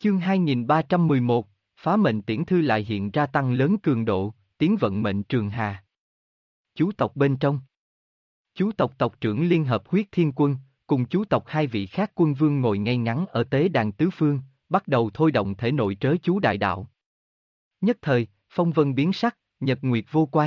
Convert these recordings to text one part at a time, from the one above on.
Chương 2311, phá mệnh tiễn thư lại hiện ra tăng lớn cường độ, tiến vận mệnh trường hà. Chú tộc bên trong. Chú tộc tộc trưởng Liên hợp huyết thiên quân, cùng chú tộc hai vị khác quân vương ngồi ngay ngắn ở tế đàn tứ phương, bắt đầu thôi động thể nội trớ chú đại đạo. Nhất thời, phong vân biến sắc, nhật nguyệt vô quan.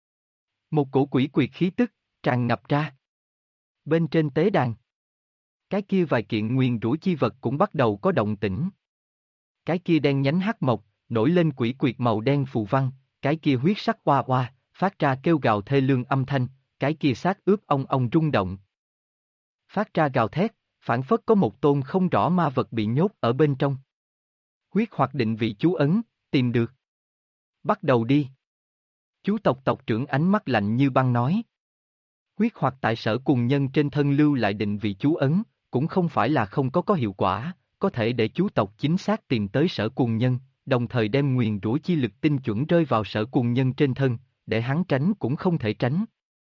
Một cổ quỷ quyệt khí tức, tràn ngập ra. Bên trên tế đàn, cái kia vài kiện nguyền rủa chi vật cũng bắt đầu có động tĩnh. Cái kia đen nhánh hắc mộc, nổi lên quỷ quyệt màu đen phù văn, cái kia huyết sắc oa oa, phát ra kêu gào thê lương âm thanh, cái kia xác ướp ong ong rung động. Phát ra gào thét, phảng phất có một tôn không rõ ma vật bị nhốt ở bên trong. Huyết hoặc định vị chú ấn, tìm được. Bắt đầu đi. Chú tộc tộc trưởng ánh mắt lạnh như băng nói. Huyết hoặc tại sở cùng nhân trên thân lưu lại định vị chú ấn, cũng không phải là không có hiệu quả, có thể để chú tộc chính xác tìm tới sở cùng nhân, đồng thời đem nguyền rủa chi lực tinh chuẩn rơi vào sở cùng nhân trên thân, để hắn tránh cũng không thể tránh.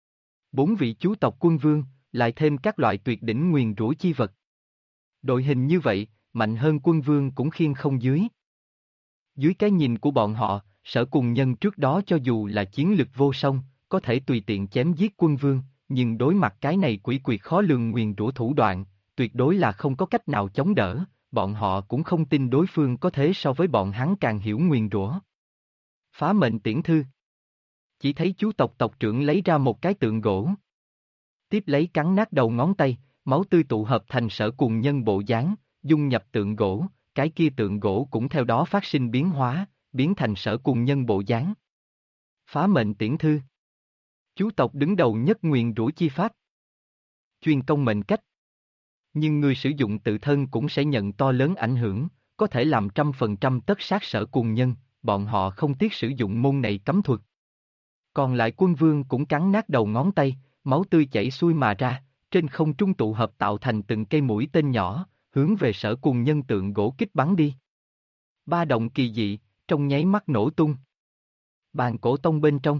4 vị chú tộc quân vương, lại thêm các loại tuyệt đỉnh nguyền rủa chi vật. Đội hình như vậy, mạnh hơn quân vương cũng khiêng không dưới. Dưới cái nhìn của bọn họ, sở cùng nhân trước đó cho dù là chiến lực vô song, có thể tùy tiện chém giết quân vương, nhưng đối mặt cái này quỷ quyệt khó lường nguyền rủa thủ đoạn, tuyệt đối là không có cách nào chống đỡ, bọn họ cũng không tin đối phương có thể so với bọn hắn càng hiểu nguyền rủa. Phá mệnh tiễn thư. Chỉ thấy chú tộc tộc trưởng lấy ra một cái tượng gỗ. Tiếp lấy cắn nát đầu ngón tay, máu tươi tụ hợp thành sở cùng nhân bộ dáng, dung nhập tượng gỗ, cái kia tượng gỗ cũng theo đó phát sinh biến hóa, biến thành sở cùng nhân bộ dáng. Phá mệnh tiễn thư. Chú tộc đứng đầu nhất nguyền rủa chi pháp. Chuyên công mệnh cách. Nhưng người sử dụng tự thân cũng sẽ nhận to lớn ảnh hưởng, có thể làm 100% tất sát sở cùng nhân, bọn họ không tiếc sử dụng môn này cấm thuật. Còn lại quân vương cũng cắn nát đầu ngón tay, máu tươi chảy xuôi mà ra, trên không trung tụ hợp tạo thành từng cây mũi tên nhỏ, hướng về sở cùng nhân tượng gỗ kích bắn đi. Ba động kỳ dị, trong nháy mắt nổ tung. Bàn cổ tông bên trong.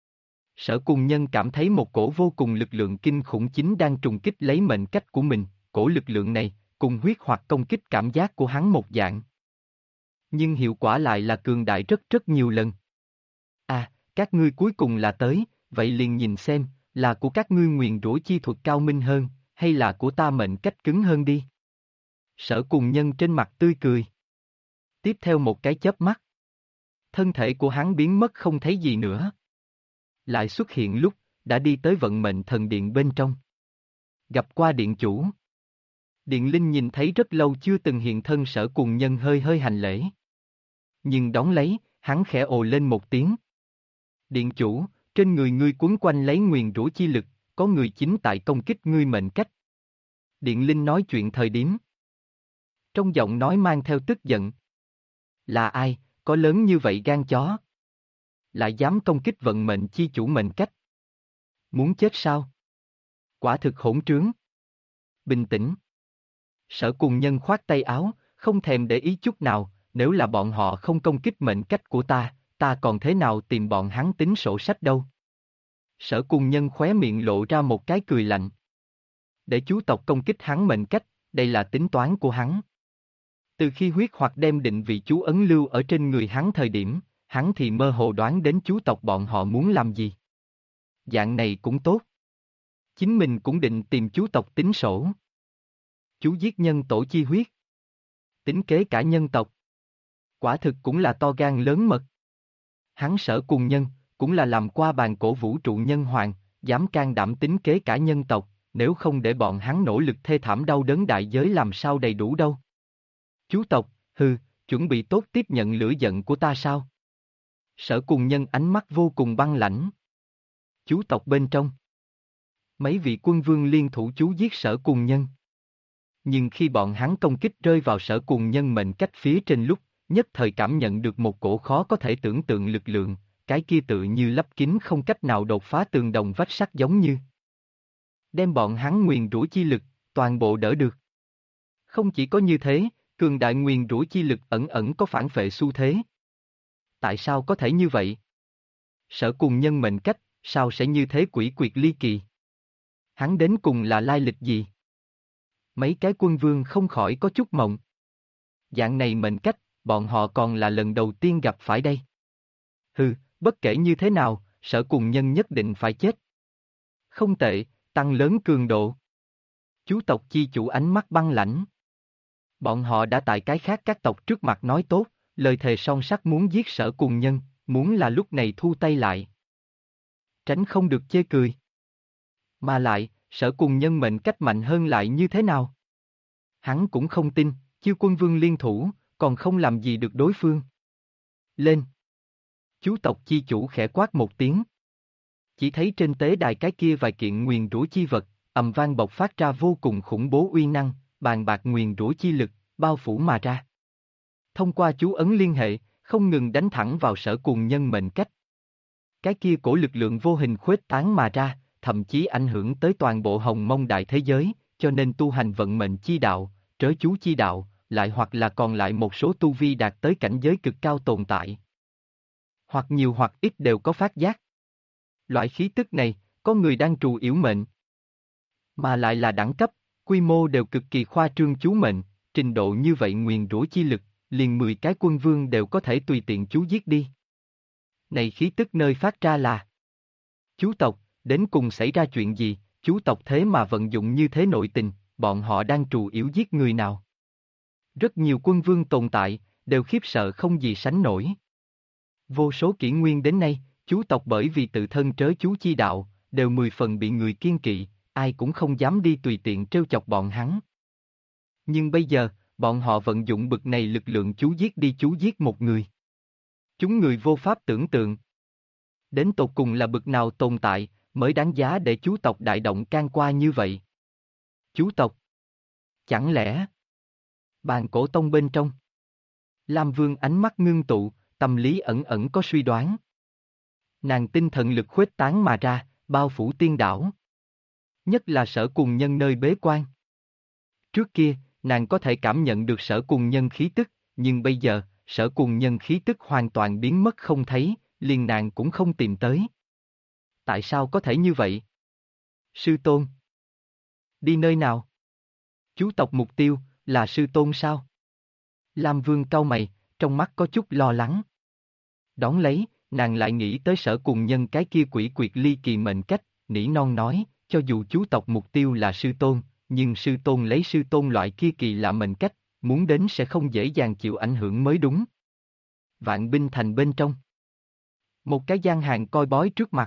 Sở cùng nhân cảm thấy một cổ vô cùng lực lượng kinh khủng chính đang trùng kích lấy mệnh cách của mình, cổ lực lượng này, cùng huyết hoặc công kích cảm giác của hắn một dạng. Nhưng hiệu quả lại là cường đại rất rất nhiều lần. À, các ngươi cuối cùng là tới, vậy liền nhìn xem, là của các ngươi nguyền rủa chi thuật cao minh hơn, hay là của ta mệnh cách cứng hơn đi. Sở cùng nhân trên mặt tươi cười. Tiếp theo một cái chớp mắt. Thân thể của hắn biến mất không thấy gì nữa. Lại xuất hiện lúc, đã đi tới vận mệnh thần điện bên trong. Gặp qua điện chủ. Điện Linh nhìn thấy rất lâu chưa từng hiện thân sở cùng nhân hơi hơi hành lễ. Nhưng đón lấy, hắn khẽ ồ lên một tiếng. Điện chủ, trên người ngươi quấn quanh lấy nguyền rủa chi lực, có người chính tại công kích ngươi mệnh cách. Điện Linh nói chuyện thời điểm. Trong giọng nói mang theo tức giận. Là ai, có lớn như vậy gan chó? Lại dám công kích vận mệnh chi chủ mệnh cách? Muốn chết sao? Quả thực hỗn trướng. Bình tĩnh. Sở cùng nhân khoát tay áo, không thèm để ý chút nào, nếu là bọn họ không công kích mệnh cách của ta còn thế nào tìm bọn hắn tính sổ sách đâu. Sở cùng nhân khóe miệng lộ ra một cái cười lạnh. Để chú tộc công kích hắn mệnh cách, đây là tính toán của hắn. Từ khi huyết hoặc đem định vị chú ấn lưu ở trên người hắn thời điểm, hắn thì mơ hồ đoán đến chú tộc bọn họ muốn làm gì. Dạng này cũng tốt. Chính mình cũng định tìm chú tộc tính sổ. Chú giết nhân tổ chi huyết. Tính kế cả nhân tộc. Quả thực cũng là to gan lớn mật. Hắn sở cùng nhân, cũng là làm qua bàn cổ vũ trụ nhân hoàng, dám can đảm tính kế cả nhân tộc, nếu không để bọn hắn nỗ lực thê thảm đau đớn đại giới làm sao đầy đủ đâu. Chú tộc, chuẩn bị tốt tiếp nhận lửa giận của ta sao? Sở cùng nhân ánh mắt vô cùng băng lãnh. Chú tộc bên trong. Mấy vị quân vương liên thủ chú giết sở cùng nhân. Nhưng khi bọn hắn công kích rơi vào sở cùng nhân mệnh cách phía trên lúc, nhất thời cảm nhận được một cổ khó có thể tưởng tượng lực lượng, cái kia tự như lấp kín không cách nào đột phá tường đồng vách sắt giống như. Đem bọn hắn nguyền rủa chi lực, toàn bộ đỡ được. Không chỉ có như thế, cường đại nguyền rủa chi lực ẩn ẩn có phản phệ xu thế. Tại sao có thể như vậy? Sở cùng nhân mệnh cách, sao sẽ như thế quỷ quyệt ly kỳ? Hắn đến cùng là lai lịch gì? Mấy cái quân vương không khỏi có chút mộng. Dạng này mệnh cách, bọn họ còn là lần đầu tiên gặp phải đây. Hừ, bất kể như thế nào, Sở Cùng Nhân nhất định phải chết. Không tệ, tăng lớn cường độ. Chú tộc chi chủ ánh mắt băng lãnh. Bọn họ đã tại cái khác các tộc trước mặt nói tốt, lời thề song sắt muốn giết Sở Cùng Nhân, muốn là lúc này thu tay lại. Tránh không được chê cười. Mà lại, Sở Cùng Nhân mệnh cách mạnh hơn lại như thế nào? Hắn cũng không tin, Chiêu Quân Vương liên thủ, còn không làm gì được đối phương. Lên! Chú tộc chi chủ khẽ quát một tiếng. Chỉ thấy trên tế đài cái kia vài kiện nguyền rủa chi vật, ầm vang bộc phát ra vô cùng khủng bố uy năng, bàn bạc nguyền rủa chi lực, bao phủ mà ra. Thông qua chú ấn liên hệ, không ngừng đánh thẳng vào Sở Cùng Nhân mệnh cách. Cái kia cổ lực lượng vô hình khuếch tán mà ra, thậm chí ảnh hưởng tới toàn bộ hồng mông đại thế giới, cho nên tu hành vận mệnh chi đạo, trớ chú chi đạo, lại hoặc là còn lại một số tu vi đạt tới cảnh giới cực cao tồn tại. Hoặc nhiều hoặc ít đều có phát giác. Loại khí tức này, có người đang trù yểu mệnh. Mà lại là đẳng cấp, quy mô đều cực kỳ khoa trương chú mệnh, trình độ như vậy nguyền rủa chi lực, liền 10 cái quân vương đều có thể tùy tiện chú giết đi. Này khí tức nơi phát ra là chú tộc, đến cùng xảy ra chuyện gì, chú tộc thế mà vận dụng như thế nội tình, bọn họ đang trù yểu giết người nào. Rất nhiều quân vương tồn tại, đều khiếp sợ không gì sánh nổi. Vô số kỷ nguyên đến nay, chú tộc bởi vì tự thân trớ chú chi đạo, đều 10 phần bị người kiêng kỵ, ai cũng không dám đi tùy tiện trêu chọc bọn hắn. Nhưng bây giờ, bọn họ vận dụng bực này lực lượng chú giết một người. Chúng người vô pháp tưởng tượng. Đến tột cùng là bực nào tồn tại, mới đáng giá để chú tộc đại động can qua như vậy. Chú tộc? Chẳng lẽ? Bàn cổ tông bên trong. Lam Vương ánh mắt ngưng tụ, tâm lý ẩn ẩn có suy đoán. Nàng tinh thần lực khuếch tán mà ra, bao phủ tiên đảo. Nhất là Sở Cùng Nhân nơi bế quan. Trước kia, nàng có thể cảm nhận được Sở Cùng Nhân khí tức, nhưng bây giờ, Sở Cùng Nhân khí tức hoàn toàn biến mất không thấy, liền nàng cũng không tìm tới. Tại sao có thể như vậy? Sư tôn. Đi nơi nào? Chú tộc mục tiêu, là sư tôn sao? Lam Vương cau mày, trong mắt có chút lo lắng. Đón lấy, nàng lại nghĩ tới Sở Cùng Nhân cái kia quỷ quyệt ly kỳ mệnh cách, nỉ non nói, cho dù chú tộc mục tiêu là sư tôn, nhưng sư tôn lấy sư tôn loại kia kỳ lạ mệnh cách, muốn đến sẽ không dễ dàng chịu ảnh hưởng mới đúng. Vạn binh thành bên trong. Một cái gian hàng coi bói trước mặt.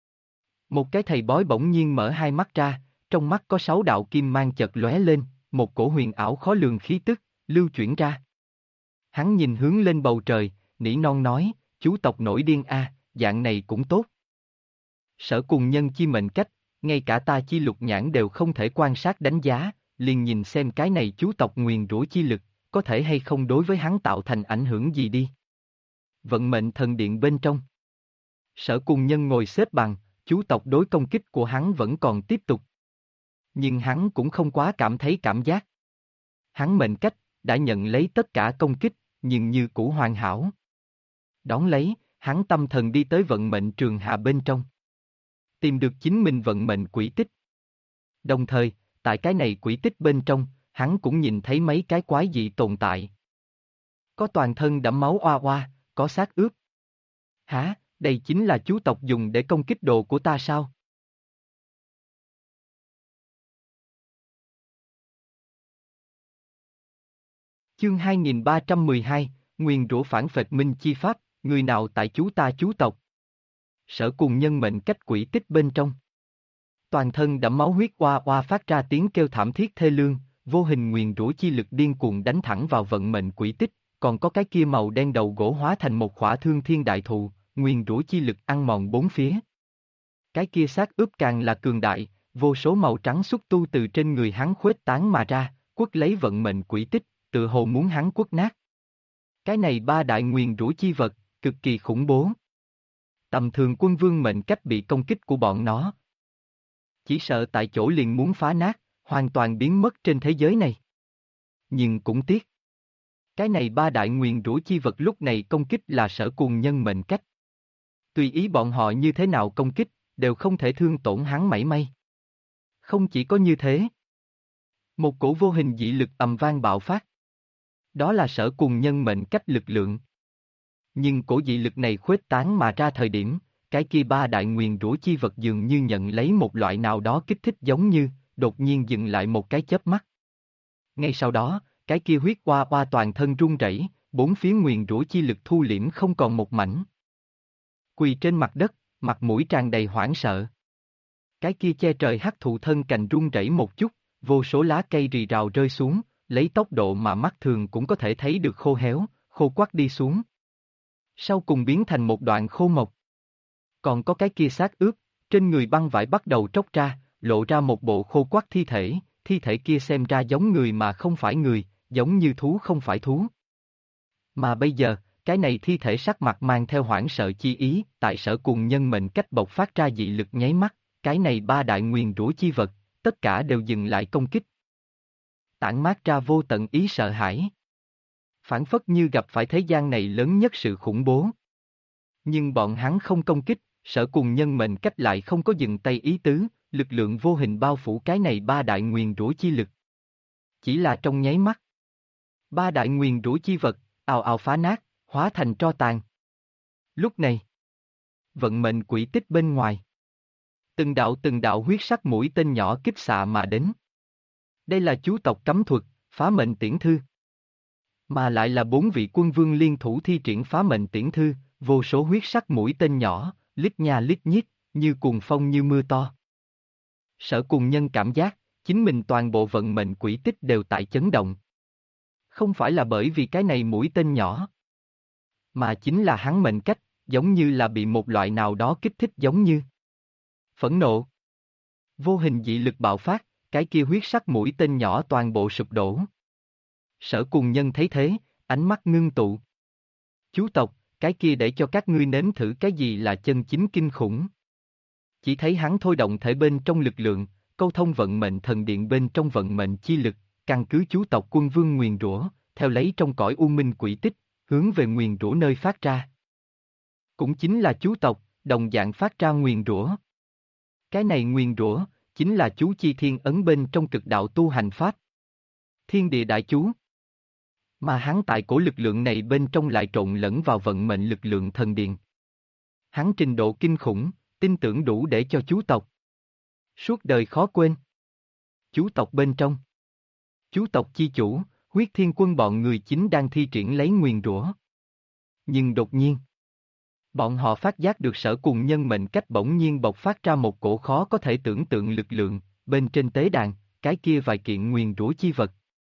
Một cái thầy bói bỗng nhiên mở hai mắt ra, trong mắt có 6 đạo kim mang chợt lóe lên, một cổ huyền ảo khó lường khí tức, lưu chuyển ra. Hắn nhìn hướng lên bầu trời, nỉ non nói, chú tộc nổi điên a, dạng này cũng tốt. Sở Cùng Nhân chi mệnh cách, ngay cả ta chi lục nhãn đều không thể quan sát đánh giá, liền nhìn xem cái này chú tộc nguyền rủa chi lực, có thể hay không đối với hắn tạo thành ảnh hưởng gì đi. Vận mệnh thần điện bên trong. Sở Cùng Nhân ngồi xếp bằng, chú tộc đối công kích của hắn vẫn còn tiếp tục. Nhưng hắn cũng không quá cảm thấy cảm giác. Hắn mệnh cách, đã nhận lấy tất cả công kích, nhưng như cũ hoàn hảo. Đón lấy, hắn tâm thần đi tới vận mệnh trường hạ bên trong. Tìm được chính mình vận mệnh quỹ tích. Đồng thời, tại cái này quỹ tích bên trong, hắn cũng nhìn thấy mấy cái quái dị tồn tại. Có toàn thân đẫm máu oa oa, có xác ướp. Hả, đây chính là chú tộc dùng để công kích đồ của ta sao? Chương 2312, Nguyền rủa phản phệ minh chi pháp, người nào tại chú ta chú tộc? Sở Cùng Nhân mệnh cách quỷ tích bên trong. Toàn thân đẫm máu huyết oa oa phát ra tiếng kêu thảm thiết thê lương, vô hình nguyền rủa chi lực điên cuồng đánh thẳng vào vận mệnh quỷ tích, còn có cái kia màu đen đầu gỗ hóa thành một khỏa thương thiên đại thụ, nguyền rủa chi lực ăn mòn bốn phía. Cái kia xác ướp càng là cường đại, vô số màu trắng xúc tu từ trên người hắn khuếch tán mà ra, quất lấy vận mệnh quỷ tích, tự hồ muốn hắn quất nát. Cái này ba đại nguyền rủa chi vật, cực kỳ khủng bố. Tầm thường quân vương mệnh cách bị công kích của bọn nó. Chỉ sợ tại chỗ liền muốn phá nát, hoàn toàn biến mất trên thế giới này. Nhưng cũng tiếc. Cái này ba đại nguyền rủa chi vật lúc này công kích là Sở Cùng Nhân mệnh cách. Tùy ý bọn họ như thế nào công kích, đều không thể thương tổn hắn mảy may. Không chỉ có như thế. Một cổ vô hình dị lực ầm vang bạo phát. Đó là Sở Cùng Nhân mệnh cách lực lượng. Nhưng cổ dị lực này khuếch tán mà ra thời điểm, cái kia ba đại nguyền rủa chi vật dường như nhận lấy một loại nào đó kích thích giống như, đột nhiên dừng lại một cái chớp mắt. Ngay sau đó, cái kia huyết oa oa toàn thân run rẩy, bốn phía nguyền rủa chi lực thu liễm không còn một mảnh. Quỳ trên mặt đất, mặt mũi tràn đầy hoảng sợ. Cái kia che trời hắc thụ thân cành run rẩy một chút, vô số lá cây rì rào rơi xuống, lấy tốc độ mà mắt thường cũng có thể thấy được khô héo, khô quắt đi xuống. Sau cùng biến thành một đoạn khô mộc. Còn có cái kia xác ướp, trên người băng vải bắt đầu tróc ra, lộ ra một bộ khô quắt thi thể kia xem ra giống người mà không phải người, giống như thú không phải thú. Mà bây giờ, cái này thi thể sắc mặt mang theo hoảng sợ chi ý, tại Sở Cùng Nhân mệnh cách bộc phát ra dị lực nháy mắt, cái này ba đại nguyền rủa chi vật, tất cả đều dừng lại công kích. Tản mát ra vô tận ý sợ hãi. Phản phất như gặp phải thế gian này lớn nhất sự khủng bố. Nhưng bọn hắn không công kích, Sở Cùng Nhân mệnh cách lại không có dừng tay ý tứ, lực lượng vô hình bao phủ cái này ba đại nguyền rủa chi lực. Chỉ là trong nháy mắt. Ba đại nguyền rủa chi vật, ào ào phá nát, hóa thành tro tàn. Lúc này, vận mệnh quỹ tích bên ngoài. Từng đạo huyết sắc mũi tên nhỏ kích xạ mà đến. Đây là chú tộc cấm thuật, phá mệnh tiễn thư. Mà lại là bốn vị quân vương liên thủ thi triển phá mệnh tiễn thư, vô số huyết sắc mũi tên nhỏ, lít nha lít nhít, như cuồng phong như mưa to. Sở Cùng Nhân cảm giác, chính mình toàn bộ vận mệnh quỹ tích đều tại chấn động. Không phải là bởi vì cái này mũi tên nhỏ, mà chính là hắn mệnh cách, giống như là bị một loại nào đó kích thích giống như phẫn nộ. Vô hình dị lực bạo phát, cái kia huyết sắc mũi tên nhỏ toàn bộ sụp đổ. Sở Cùng Nhân thấy thế, ánh mắt ngưng tụ. Chú tộc, cái kia để cho các ngươi nếm thử cái gì là chân chính kinh khủng. Chỉ thấy hắn thôi động thể bên trong lực lượng, câu thông vận mệnh thần điện bên trong vận mệnh chi lực, căn cứ chú tộc quân vương nguyền rủa, theo lấy trong cõi u minh quỷ tích, hướng về nguyền rủa nơi phát ra. Cũng chính là chú tộc, đồng dạng phát ra nguyền rủa. Cái này nguyền rủa, chính là chú chi thiên ấn bên trong cực đạo tu hành pháp. Thiên địa đại chú. Mà hắn tại cổ lực lượng này bên trong lại trộn lẫn vào vận mệnh lực lượng thần điện. Hắn trình độ kinh khủng, tin tưởng đủ để cho chú tộc suốt đời khó quên. Chú tộc bên trong. Chú tộc chi chủ, huyết thiên quân bọn người chính đang thi triển lấy nguyền rủa. Nhưng đột nhiên, bọn họ phát giác được Sở Cùng Nhân mệnh cách bỗng nhiên bộc phát ra một cổ khó có thể tưởng tượng lực lượng, bên trên tế đàn, cái kia vài kiện nguyền rủa chi vật.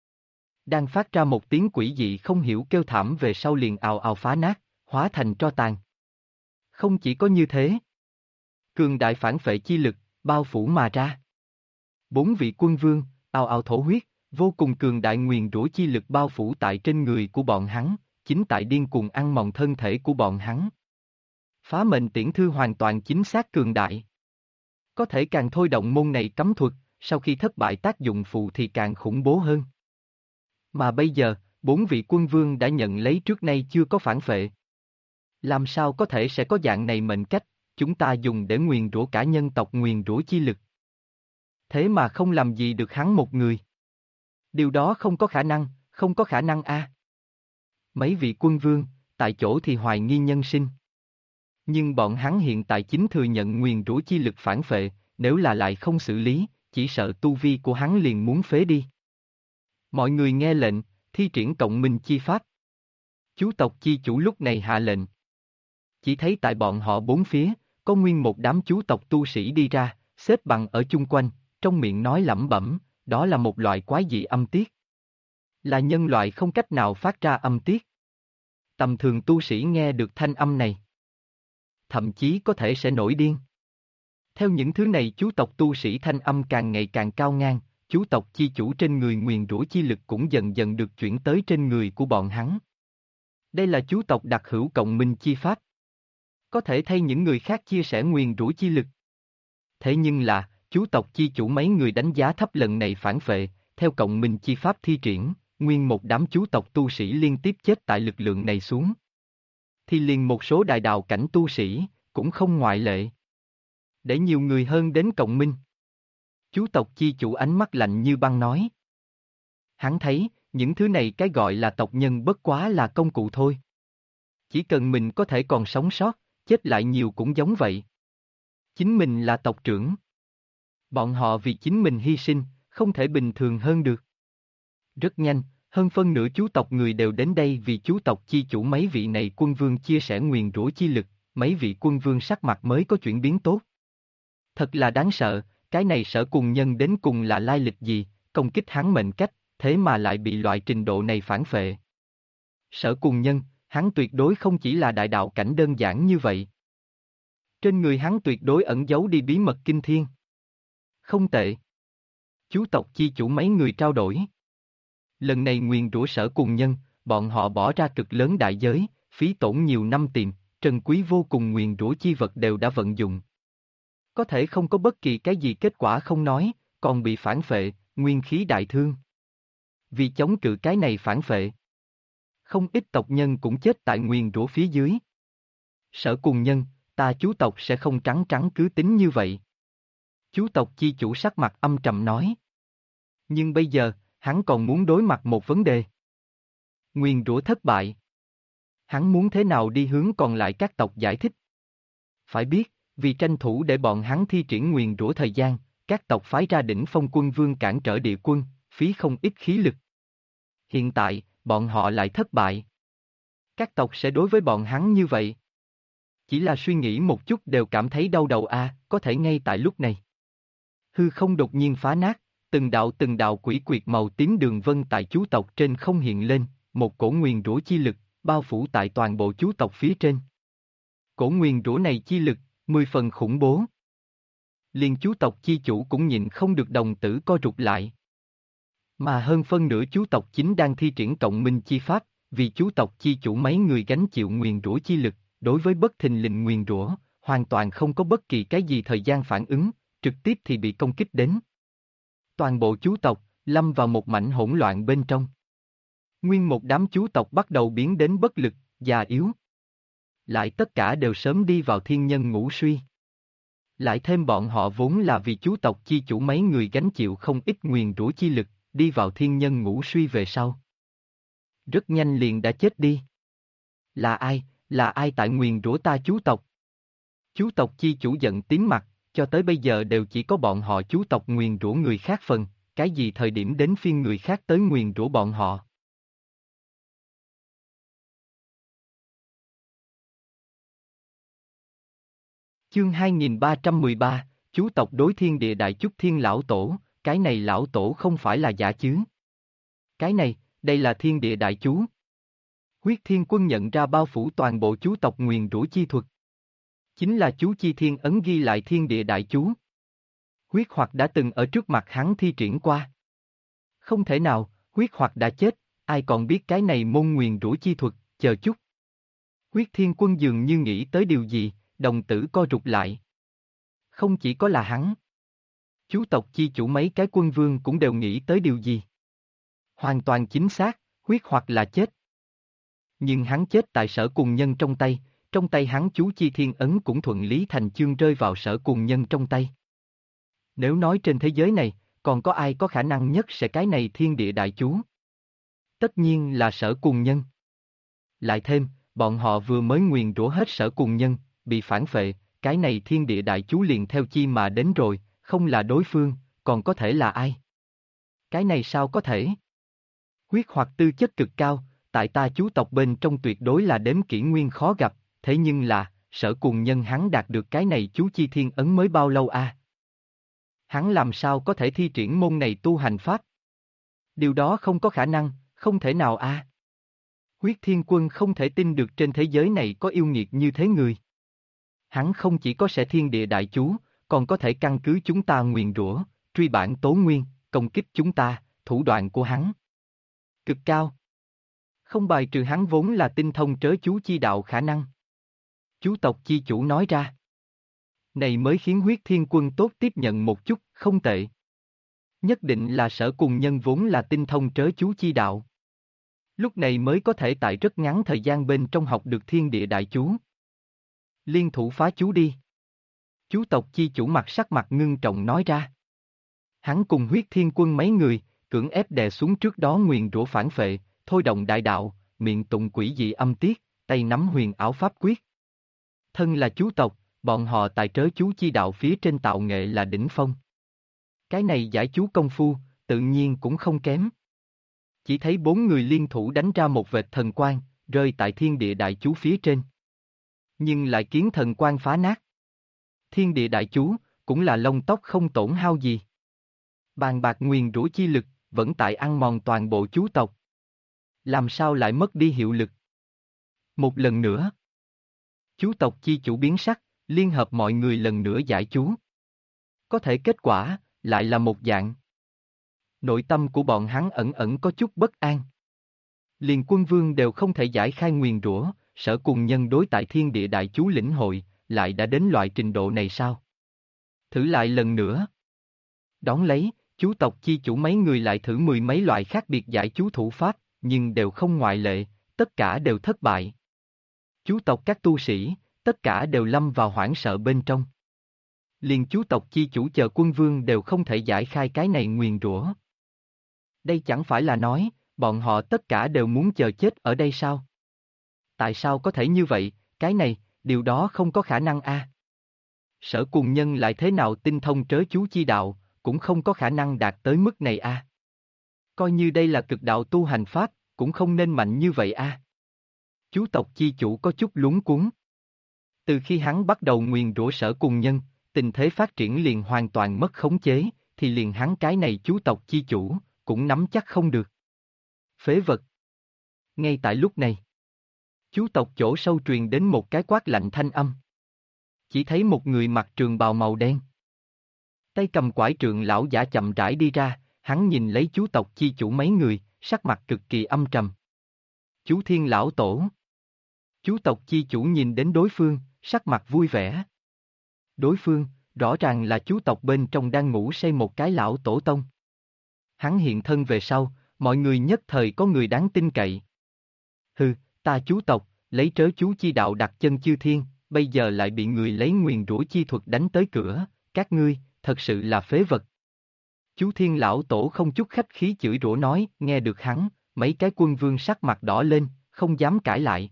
Đang phát ra một tiếng quỷ dị không hiểu kêu thảm về sau liền ào ào phá nát, hóa thành tro tàn. Không chỉ có như thế. Cường đại phản phệ chi lực, bao phủ mà ra. Bốn vị quân vương, ào ào thổ huyết, vô cùng cường đại nguyền rủa chi lực bao phủ tại trên người của bọn hắn, chính tại điên cuồng ăn mòn thân thể của bọn hắn. Phá mệnh tiễn thư hoàn toàn chính xác cường đại. Có thể càng thôi động môn này cấm thuật, sau khi thất bại tác dụng phụ thì càng khủng bố hơn. Mà bây giờ, bốn vị quân vương đã nhận lấy trước nay chưa có phản phệ. Làm sao có thể sẽ có dạng này mệnh cách, chúng ta dùng để nguyền rủa cả nhân tộc nguyền rủa chi lực. Thế mà không làm gì được hắn một người. Điều đó không có khả năng, không có khả năng a. Mấy vị quân vương, tại chỗ thì hoài nghi nhân sinh. Nhưng bọn hắn hiện tại chính thừa nhận nguyền rủa chi lực phản phệ, nếu là lại không xử lý, chỉ sợ tu vi của hắn liền muốn phế đi. Mọi người nghe lệnh, thi triển cộng minh chi pháp. Chú tộc chi chủ lúc này hạ lệnh. Chỉ thấy tại bọn họ bốn phía, có nguyên một đám chú tộc tu sĩ đi ra, xếp bằng ở chung quanh, trong miệng nói lẩm bẩm, đó là một loại quái dị âm tiết. Là nhân loại không cách nào phát ra âm tiết. Tầm thường tu sĩ nghe được thanh âm này, thậm chí có thể sẽ nổi điên. Theo những thứ này chú tộc tu sĩ thanh âm càng ngày càng cao ngang, chú tộc chi chủ trên người nguyền rủa chi lực cũng dần dần được chuyển tới trên người của bọn hắn. Đây là chú tộc đặc hữu cộng minh chi pháp. Có thể thay những người khác chia sẻ nguyền rủa chi lực. Thế nhưng là, chú tộc chi chủ mấy người đánh giá thấp lần này phản phệ, theo cộng minh chi pháp thi triển, nguyên một đám chú tộc tu sĩ liên tiếp chết tại lực lượng này xuống. Thì liền một số đại đạo cảnh tu sĩ, cũng không ngoại lệ. Để nhiều người hơn đến cộng minh. Chú tộc chi chủ ánh mắt lạnh như băng nói. Hắn thấy, Những thứ này cái gọi là tộc nhân bất quá là công cụ thôi. Chỉ cần mình có thể còn sống sót, chết lại nhiều cũng giống vậy. Chính mình là tộc trưởng. Bọn họ vì chính mình hy sinh, không thể bình thường hơn được. Rất nhanh, hơn phân nửa chú tộc người đều đến đây vì chú tộc chi chủ mấy vị này quân vương chia sẻ nguyền rủa chi lực, mấy vị quân vương sắc mặt mới có chuyển biến tốt. Thật là đáng sợ, cái này Sở Cùng Nhân đến cùng là lai lịch gì, công kích hắn mệnh cách, thế mà lại bị loại trình độ này phản phệ. Sở Cùng Nhân, hắn tuyệt đối không chỉ là đại đạo cảnh đơn giản như vậy. Trên người hắn tuyệt đối ẩn giấu đi bí mật kinh thiên. Không tệ. Chú tộc chi chủ mấy người trao đổi. Lần này nguyền rủa Sở Cùng Nhân, bọn họ bỏ ra cực lớn đại giới, phí tổn nhiều năm tìm, trân quý vô cùng nguyền rủa chi vật đều đã vận dụng. Có thể không có bất kỳ cái gì kết quả không nói, còn bị phản phệ, nguyên khí đại thương. Vì chống cự cái này phản phệ, không ít tộc nhân cũng chết tại nguyền rủa phía dưới. Sở Cùng Nhân, ta chú tộc sẽ không trắng trắng cứ tính như vậy. Chú tộc chi chủ sắc mặt âm trầm nói. Nhưng bây giờ, hắn còn muốn đối mặt một vấn đề. Nguyền rủa thất bại. Hắn muốn thế nào đi hướng còn lại các tộc giải thích. Phải biết, vì tranh thủ để bọn hắn thi triển nguyền rủa thời gian, các tộc phái ra đỉnh phong quân vương cản trở địa quân, phí không ít khí lực. Hiện tại, bọn họ lại thất bại. Các tộc sẽ đối với bọn hắn như vậy. Chỉ là suy nghĩ một chút đều cảm thấy đau đầu có thể ngay tại lúc này. Hư không đột nhiên phá nát, từng đạo quỷ quyệt màu tím đường vân tại chú tộc trên không hiện lên, một cổ nguyền rủa chi lực, bao phủ tại toàn bộ chú tộc phía trên. Cổ nguyền rủa này chi lực, 10 phần khủng bố. Liền chú tộc chi chủ cũng nhịn không được đồng tử co rụt lại. Mà hơn phân nửa chú tộc chính đang thi triển cộng minh chi pháp, vì chú tộc chi chủ mấy người gánh chịu nguyền rủa chi lực, đối với bất thình lình nguyền rủa, hoàn toàn không có bất kỳ cái gì thời gian phản ứng, trực tiếp thì bị công kích đến. Toàn bộ chú tộc, lâm vào một mảnh hỗn loạn bên trong. Nguyên một đám chú tộc bắt đầu biến đến bất lực, già yếu. Lại tất cả đều sớm đi vào thiên nhân ngủ suy. Lại thêm bọn họ vốn là vì chú tộc chi chủ mấy người gánh chịu không ít nguyền rủa chi lực, đi vào thiên nhân ngủ suy về sau. Rất nhanh liền đã chết đi. Là ai tại nguyền rủa ta chú tộc? Chú tộc chi chủ giận tím mặt, cho tới bây giờ đều chỉ có bọn họ chú tộc nguyền rủa người khác phần, cái gì thời điểm đến phiên người khác tới nguyền rủa bọn họ. Chương 2313, chú tộc đối thiên địa đại chúc thiên lão tổ, cái này lão tổ không phải là giả chứ. Cái này, đây là thiên địa đại chú. Huyết Thiên Quân nhận ra bao phủ toàn bộ chú tộc nguyền rủa chi thuật. Chính là chú chi thiên ấn ghi lại thiên địa đại chú. Huyết Hoặc đã từng ở trước mặt hắn thi triển qua. Không thể nào, Huyết Hoặc đã chết, ai còn biết cái này môn nguyền rủa chi thuật, chờ chút. Huyết Thiên Quân dường như nghĩ tới điều gì, đồng tử co rụt lại. Không chỉ có là hắn. Chú tộc chi chủ mấy cái quân vương cũng đều nghĩ tới điều gì. Hoàn toàn chính xác, Huyết Hoặc là chết. Nhưng hắn chết tại Sở Cùng Nhân trong tay hắn chú chi thiên ấn cũng thuận lý thành chương rơi vào Sở Cùng Nhân trong tay. Nếu nói trên thế giới này, còn có ai có khả năng nhất sẽ cái này thiên địa đại chú? Tất nhiên là Sở Cùng Nhân. Lại thêm, bọn họ vừa mới nguyền rủa hết Sở Cùng Nhân, bị phản phệ, cái này thiên địa đại chú liền theo chi mà đến rồi, không là đối phương, còn có thể là ai? Cái này sao có thể? Huyết Hoặc tư chất cực cao, tại ta chú tộc bên trong tuyệt đối là đếm kỷ nguyên khó gặp, thế nhưng là, Sở Cùng Nhân hắn đạt được cái này chú chi thiên ấn mới bao lâu Hắn làm sao có thể thi triển môn này tu hành pháp? Điều đó không có khả năng, không thể nào Huyết Thiên Quân không thể tin được trên thế giới này có yêu nghiệt như thế người. Hắn không chỉ có sẽ thiên địa đại chú, còn có thể căn cứ chúng ta nguyền rủa, truy bản tố nguyên, công kích chúng ta, thủ đoạn của hắn cực cao. Không bài trừ hắn vốn là tinh thông trớ chú chi đạo khả năng. Chú tộc chi chủ nói ra. Này mới khiến Huyết Thiên Quân tốt tiếp nhận một chút, không tệ. Nhất định là Sở Cùng Nhân vốn là tinh thông trớ chú chi đạo. Lúc này mới có thể tại rất ngắn thời gian bên trong học được thiên địa đại chú. Liên thủ phá chú đi. Chú tộc chi chủ mặt sắc mặt ngưng trọng nói ra. Hắn cùng Huyết Thiên Quân mấy người, cưỡng ép đè xuống trước đó nguyền rủa phản phệ, thôi động đại đạo, miệng tụng quỷ dị âm tiết, tay nắm huyền ảo pháp quyết. Thân là chú tộc, bọn họ tại trớ chú chi đạo phía trên tạo nghệ là đỉnh phong. Cái này giải chú công phu, tự nhiên cũng không kém. Chỉ thấy 4 người liên thủ đánh ra một vệt thần quang, rơi tại thiên địa đại chú phía trên. Nhưng lại kiến thần quang phá nát. Thiên địa đại chú, cũng là lông tóc không tổn hao gì. Bàn bạc nguyền rủa chi lực, vẫn tại ăn mòn toàn bộ chú tộc. Làm sao lại mất đi hiệu lực? Một lần nữa. Chú tộc chi chủ biến sắc, liên hợp mọi người lần nữa giải chú. Có thể kết quả, lại là một dạng. Nội tâm của bọn hắn ẩn ẩn có chút bất an. Liền quân vương đều không thể giải khai nguyền rủa, Sở Cùng Nhân đối tại thiên địa đại chú lĩnh hội, lại đã đến loại trình độ này sao? Thử lại lần nữa. Đón lấy, chú tộc chi chủ mấy người lại thử 10 mấy loại khác biệt giải chú thủ pháp, nhưng đều không ngoại lệ, tất cả đều thất bại. Chú tộc các tu sĩ, tất cả đều lâm vào hoảng sợ bên trong. Liền chú tộc chi chủ chờ quân vương đều không thể giải khai cái này nguyền rủa. Đây chẳng phải là nói, bọn họ tất cả đều muốn chờ chết ở đây sao? Tại sao có thể như vậy, cái này, điều đó không có khả năng a. Sở Cùng Nhân lại thế nào tinh thông trớ chú chi đạo, cũng không có khả năng đạt tới mức này a. Coi như đây là cực đạo tu hành pháp, cũng không nên mạnh như vậy a. Chú tộc chi chủ có chút lúng cuống. Từ khi hắn bắt đầu nguyền rủa Sở Cùng Nhân, tình thế phát triển liền hoàn toàn mất khống chế, thì liền hắn cái này chú tộc chi chủ, cũng nắm chắc không được. Phế vật. Ngay tại lúc này, chú tộc chỗ sâu truyền đến một cái quát lạnh thanh âm. Chỉ thấy một người mặc trường bào màu đen, tay cầm quải trượng lão giả chậm rãi đi ra, hắn nhìn lấy chú tộc chi chủ mấy người, sắc mặt cực kỳ âm trầm. Chú Thiên lão tổ. Chú tộc chi chủ nhìn đến đối phương, sắc mặt vui vẻ. Đối phương, rõ ràng là chú tộc bên trong đang ngủ say một cái lão tổ tông. Hắn hiện thân về sau, mọi người nhất thời có người đáng tin cậy. Hừ, ta chú tộc, lấy trớ chú chi đạo đặt chân chư thiên, bây giờ lại bị người lấy nguyền rủa chi thuật đánh tới cửa, các ngươi, thật sự là phế vật. Chú Thiên lão tổ không chút khách khí chửi rủa nói, nghe được hắn, mấy cái quân vương sắc mặt đỏ lên, không dám cãi lại.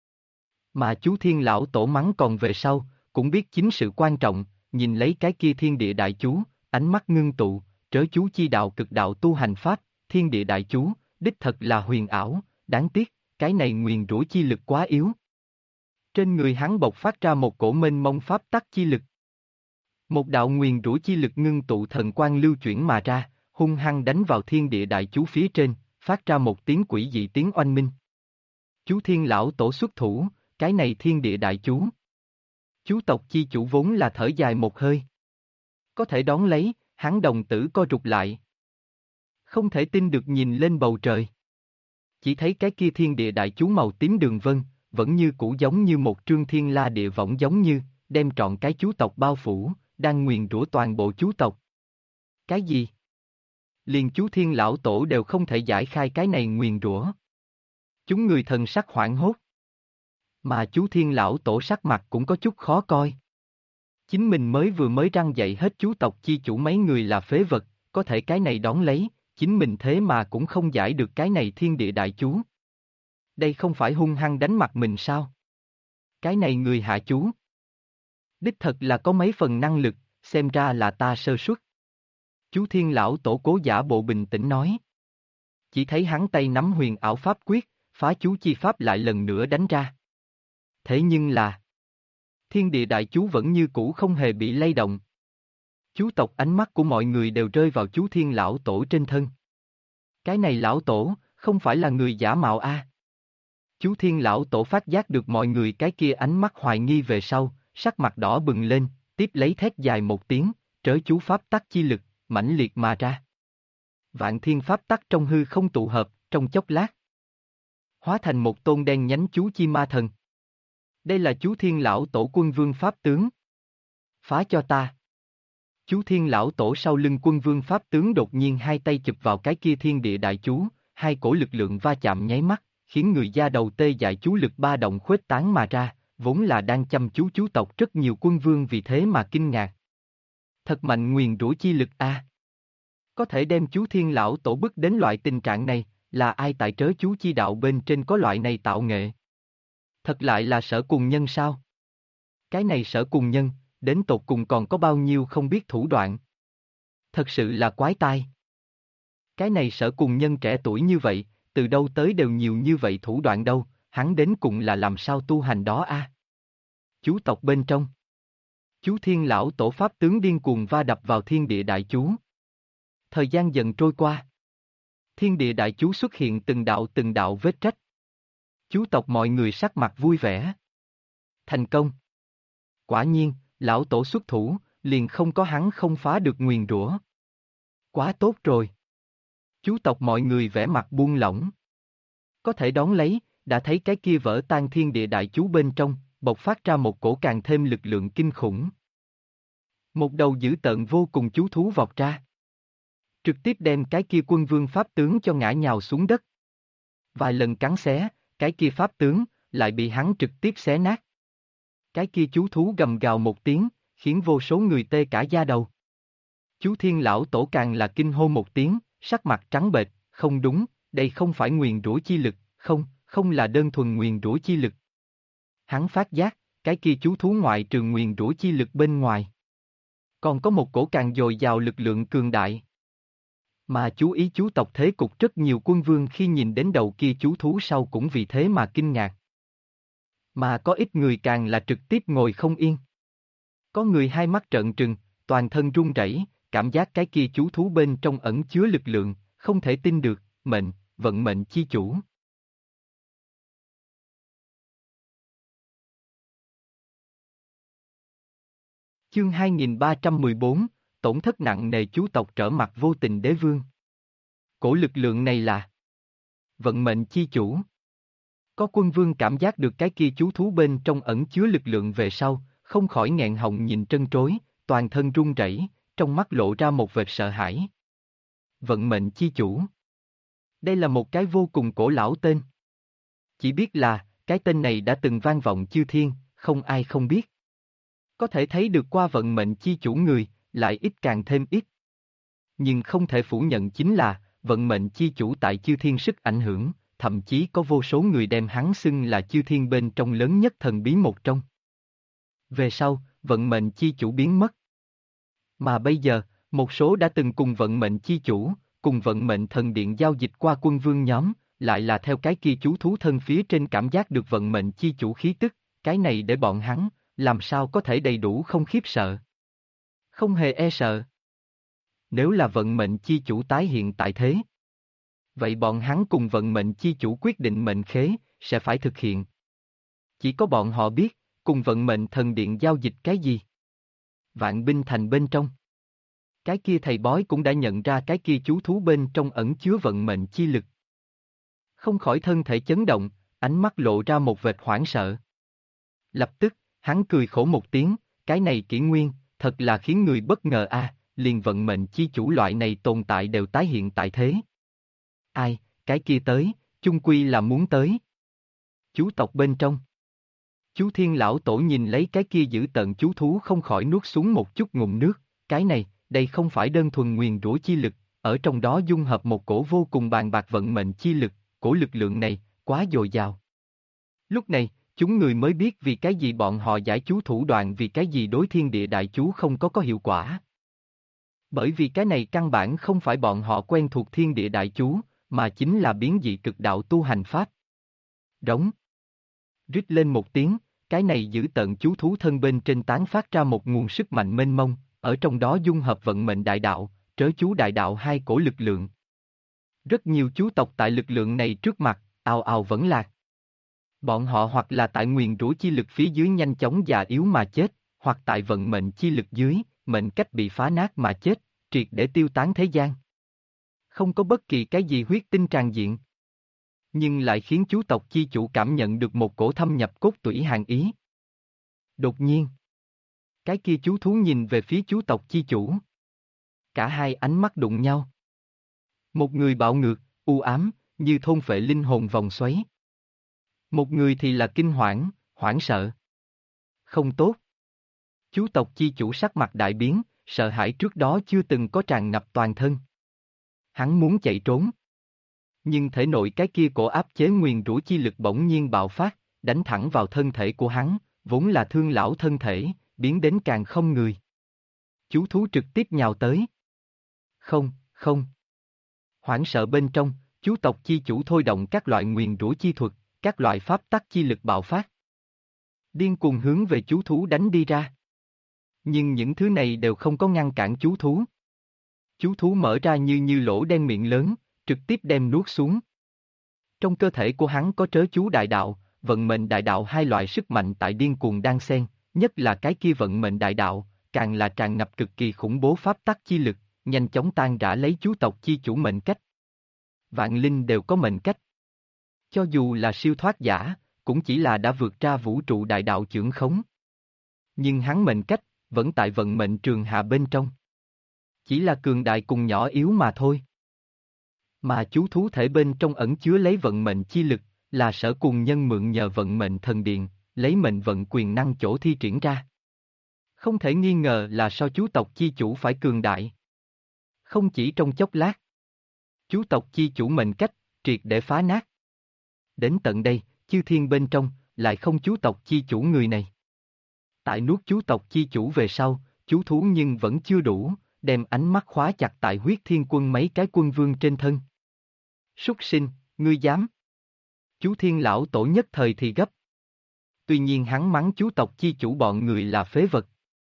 Mà chú Thiên lão tổ mắng còn về sau, cũng biết chính sự quan trọng, nhìn lấy cái kia thiên địa đại chú, ánh mắt ngưng tụ, trớ chú chi đạo cực đạo tu hành pháp, thiên địa đại chú, đích thật là huyền ảo, đáng tiếc, cái này nguyền rủa chi lực quá yếu. Trên người hắn bộc phát ra một cổ mênh mông pháp tắc chi lực. Một đạo nguyền rủa chi lực ngưng tụ thần quang lưu chuyển mà ra, hung hăng đánh vào thiên địa đại chú phía trên, phát ra một tiếng quỷ dị tiếng oanh minh. Chú Thiên lão tổ xuất thủ, cái này thiên địa đại chú. Chú tộc chi chủ vốn là thở dài một hơi. Có thể đón lấy, hắn đồng tử co rụt lại. Không thể tin được nhìn lên bầu trời. Chỉ thấy cái kia thiên địa đại chú màu tím đường vân, vẫn như cũ giống như một trương thiên la địa võng giống như, đem trọn cái chú tộc bao phủ, đang nguyền rủa toàn bộ chú tộc. Cái gì? Liền chú Thiên lão tổ đều không thể giải khai cái này nguyền rủa. Chúng người thần sắc hoảng hốt. Mà chú Thiên lão tổ sắc mặt cũng có chút khó coi. Chính mình mới răng dạy hết chú tộc chi chủ mấy người là phế vật, có thể cái này đón lấy, chính mình thế mà cũng không giải được cái này thiên địa đại chú. Đây không phải hung hăng đánh mặt mình sao? Cái này người hạ chú. Đích thật là có mấy phần năng lực, xem ra là ta sơ suất. Chú Thiên lão tổ cố giả bộ bình tĩnh nói. Chỉ thấy hắn tay nắm huyền ảo pháp quyết, phá chú chi pháp lại lần nữa đánh ra. Thế nhưng là, thiên địa đại chú vẫn như cũ không hề bị lay động. Chú tộc ánh mắt của mọi người đều rơi vào chú Thiên lão tổ trên thân. Cái này lão tổ, không phải là người giả mạo a? Chú Thiên lão tổ phát giác được mọi người cái kia ánh mắt hoài nghi về sau, sắc mặt đỏ bừng lên, tiếp lấy thét dài một tiếng, trớ chú pháp tắc chi lực, mãnh liệt mà ra. Vạn thiên pháp tắc trong hư không tụ hợp, trong chốc lát. Hóa thành một tôn đen nhánh chú chi ma thần. Đây là chú Thiên lão tổ quân vương pháp tướng. Phá cho ta. Chú Thiên lão tổ sau lưng quân vương pháp tướng đột nhiên hai tay chụp vào cái kia thiên địa đại chú, hai cổ lực lượng va chạm nháy mắt, khiến người da đầu tê dại chú lực ba động khuếch tán mà ra, vốn là đang chăm chú chú tộc rất nhiều quân vương vì thế mà kinh ngạc. Thật mạnh nguyền rủa chi lực a. Có thể đem chú Thiên Lão Tổ bức đến loại tình trạng này, là ai tại trớ chú chi đạo bên trên có loại này tạo nghệ? Thật lại là Sở Cùng Nhân sao? Cái này Sở Cùng Nhân, đến tột cùng còn có bao nhiêu không biết thủ đoạn? Thật sự là quái tai. Cái này Sở Cùng Nhân trẻ tuổi như vậy, từ đâu tới đều nhiều như vậy thủ đoạn đâu, hắn đến cùng là làm sao tu hành đó a? Chú tộc bên trong. Chú Thiên Lão Tổ Pháp tướng điên cuồng va đập vào thiên địa đại chú. Thời gian dần trôi qua. Thiên địa đại chú xuất hiện từng đạo vết rách. Chú tộc mọi người sắc mặt vui vẻ. Thành công. Quả nhiên, lão tổ xuất thủ, liền không có hắn không phá được nguyền rủa. Quá tốt rồi. Chú tộc mọi người vẻ mặt buông lỏng. Có thể đón lấy, đã thấy cái kia vỡ tan thiên địa đại chú bên trong, bộc phát ra một cổ càng thêm lực lượng kinh khủng. Một đầu dữ tợn vô cùng chú thú vọt ra. Trực tiếp đem cái kia quân vương pháp tướng cho ngã nhào xuống đất. Vài lần cắn xé, cái kia pháp tướng, lại bị hắn trực tiếp xé nát. Cái kia chú thú gầm gào một tiếng, khiến vô số người tê cả da đầu. Chú Thiên Lão Tổ càng là kinh hô một tiếng, sắc mặt trắng bệch, không đúng, đây không phải nguyền rủa chi lực, không là đơn thuần nguyền rủa chi lực. Hắn phát giác, cái kia chú thú ngoại trừ nguyền rủa chi lực bên ngoài. Còn có một cổ càng dồi dào lực lượng cường đại. Mà chú ý chú tộc thế cục rất nhiều quân vương khi nhìn đến đầu kia chú thú sau cũng vì thế mà kinh ngạc. Mà có ít người càng là trực tiếp ngồi không yên. Có người hai mắt trợn trừng, toàn thân run rẩy, cảm giác cái kia chú thú bên trong ẩn chứa lực lượng, không thể tin được, vận mệnh chi chủ. Chương 2314, tổn thất nặng nề chú tộc trở mặt vô tình đế vương. Cổ lực lượng này là vận mệnh chi chủ. Có quân vương cảm giác được cái kia chú thú bên trong ẩn chứa lực lượng về sau, không khỏi nghẹn họng nhìn trân trối, toàn thân run rẩy, trong mắt lộ ra một vệt sợ hãi. Vận mệnh chi chủ. Đây là một cái vô cùng cổ lão tên. Chỉ biết là, cái tên này đã từng vang vọng chư thiên, không ai không biết. Có thể thấy được qua vận mệnh chi chủ người, lại ít càng thêm ít. Nhưng không thể phủ nhận chính là, vận mệnh chi chủ tại chư thiên sức ảnh hưởng, thậm chí có vô số người đem hắn xưng là chư thiên bên trong lớn nhất thần bí một trong. Về sau, vận mệnh chi chủ biến mất. Mà bây giờ, một số đã từng cùng vận mệnh chi chủ, cùng vận mệnh thần điện giao dịch qua quân vương nhóm, lại là theo cái kia chú thú thân phía trên cảm giác được vận mệnh chi chủ khí tức, cái này để bọn hắn, làm sao có thể đầy đủ không khiếp sợ. Không hề e sợ. Nếu là vận mệnh chi chủ tái hiện tại thế. Vậy bọn hắn cùng vận mệnh chi chủ quyết định mệnh khế, sẽ phải thực hiện. Chỉ có bọn họ biết, cùng vận mệnh thần điện giao dịch cái gì. Vạn binh thành bên trong. Cái kia thầy bói cũng đã nhận ra cái kia chú thú bên trong ẩn chứa vận mệnh chi lực. Không khỏi thân thể chấn động, ánh mắt lộ ra một vệt hoảng sợ. Lập tức, hắn cười khổ một tiếng, cái này kỷ nguyên, thật là khiến người bất ngờ a, liền vận mệnh chi chủ loại này tồn tại đều tái hiện tại thế. Ai, cái kia tới, chung quy là muốn tới. Chú tộc bên trong. Chú Thiên Lão Tổ nhìn lấy cái kia giữ tợn chú thú không khỏi nuốt xuống một chút ngụm nước, cái này, đây không phải đơn thuần nguyền rủa chi lực, ở trong đó dung hợp một cổ vô cùng bàn bạc vận mệnh chi lực, cổ lực lượng này, quá dồi dào. Lúc này, chúng người mới biết vì cái gì bọn họ giải chú thủ đoạn vì cái gì đối thiên địa đại chú không có hiệu quả. Bởi vì cái này căn bản không phải bọn họ quen thuộc thiên địa đại chú, mà chính là biến dị cực đạo tu hành pháp. Đóng. Rít lên một tiếng, cái này giữ tợn chú thú thân bên trên tán phát ra một nguồn sức mạnh mênh mông, ở trong đó dung hợp vận mệnh đại đạo, trớ chú đại đạo hai cổ lực lượng. Rất nhiều chú tộc tại lực lượng này trước mặt, ào ào vẫn lạc. Bọn họ hoặc là tại nguyền rủa chi lực phía dưới nhanh chóng già yếu mà chết, hoặc tại vận mệnh chi lực dưới, mệnh cách bị phá nát mà chết, triệt để tiêu tán thế gian. Không có bất kỳ cái gì huyết tinh tràn diện. Nhưng lại khiến chú tộc chi chủ cảm nhận được một cổ thâm nhập cốt tủy hàn ý. Đột nhiên, cái kia chú thú nhìn về phía chú tộc chi chủ. Cả hai ánh mắt đụng nhau. Một người bạo ngược, u ám, như thôn phệ linh hồn vòng xoáy. Một người thì là kinh hoảng, hoảng sợ. Không tốt. Chú tộc chi chủ sắc mặt đại biến, sợ hãi trước đó chưa từng có tràn ngập toàn thân. Hắn muốn chạy trốn. Nhưng thể nội cái kia cổ áp chế nguyền rủa chi lực bỗng nhiên bạo phát, đánh thẳng vào thân thể của hắn, vốn là thương lão thân thể, biến đến càng không người. Chú thú trực tiếp nhào tới. Không, không. Hoảng sợ bên trong, chú tộc chi chủ thôi động các loại nguyền rủa chi thuật, các loại pháp tắc chi lực bạo phát. Điên cuồng hướng về chú thú đánh đi ra. Nhưng những thứ này đều không có ngăn cản chú thú. Chú thú mở ra như lỗ đen miệng lớn, trực tiếp đem nuốt xuống. Trong cơ thể của hắn có trớ chú đại đạo, vận mệnh đại đạo hai loại sức mạnh tại điên cuồng đan xen, nhất là cái kia vận mệnh đại đạo, càng là tràn ngập cực kỳ khủng bố pháp tắc chi lực, nhanh chóng tan rã lấy chú tộc chi chủ mệnh cách. Vạn linh đều có mệnh cách. Cho dù là siêu thoát giả, cũng chỉ là đã vượt ra vũ trụ đại đạo chưởng khống. Nhưng hắn mệnh cách, vẫn tại vận mệnh trường hạ bên trong. Chỉ là cường đại cùng nhỏ yếu mà thôi. Mà chú thú thể bên trong ẩn chứa lấy vận mệnh chi lực, là Sở Cùng Nhân mượn nhờ vận mệnh thần điện, lấy mệnh vận quyền năng chỗ thi triển ra. Không thể nghi ngờ là so chú tộc chi chủ phải cường đại. Không chỉ trong chốc lát. Chú tộc chi chủ mệnh cách, triệt để phá nát. Đến tận đây, chư thiên bên trong, lại không chú tộc chi chủ người này. Tại nuốt chú tộc chi chủ về sau, chú thú nhưng vẫn chưa đủ, đem ánh mắt khóa chặt tại huyết thiên quân mấy cái quân vương trên thân. Súc sinh, ngươi dám. Chú thiên lão tổ nhất thời thì gấp. Tuy nhiên hắn mắng chú tộc chi chủ bọn người là phế vật.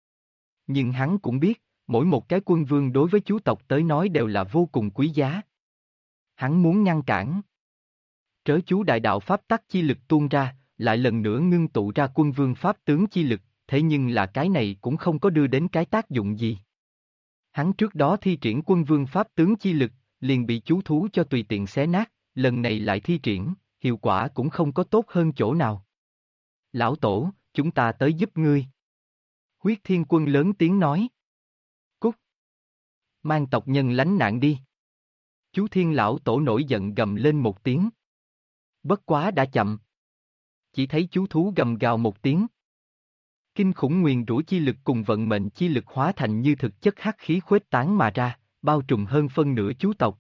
Nhưng hắn cũng biết, mỗi một cái quân vương đối với chú tộc tới nói đều là vô cùng quý giá. Hắn muốn ngăn cản. Trớ chú đại đạo pháp tắc chi lực tuôn ra, lại lần nữa ngưng tụ ra quân vương pháp tướng chi lực, thế nhưng là cái này cũng không có đưa đến cái tác dụng gì. Hắn trước đó thi triển quân vương pháp tướng chi lực, liền bị chú thú cho tùy tiện xé nát, lần này lại thi triển, hiệu quả cũng không có tốt hơn chỗ nào. Lão tổ, chúng ta tới giúp ngươi. Huyết Thiên Quân lớn tiếng nói. Cút. Mang tộc nhân lánh nạn đi. Chú Thiên lão tổ nổi giận gầm lên một tiếng. Bất quá đã chậm. Chỉ thấy chú thú gầm gào một tiếng. Kinh khủng nguyền rủa chi lực cùng vận mệnh chi lực hóa thành như thực chất hắc khí khuếch tán mà ra, bao trùm hơn phân nửa chú tộc.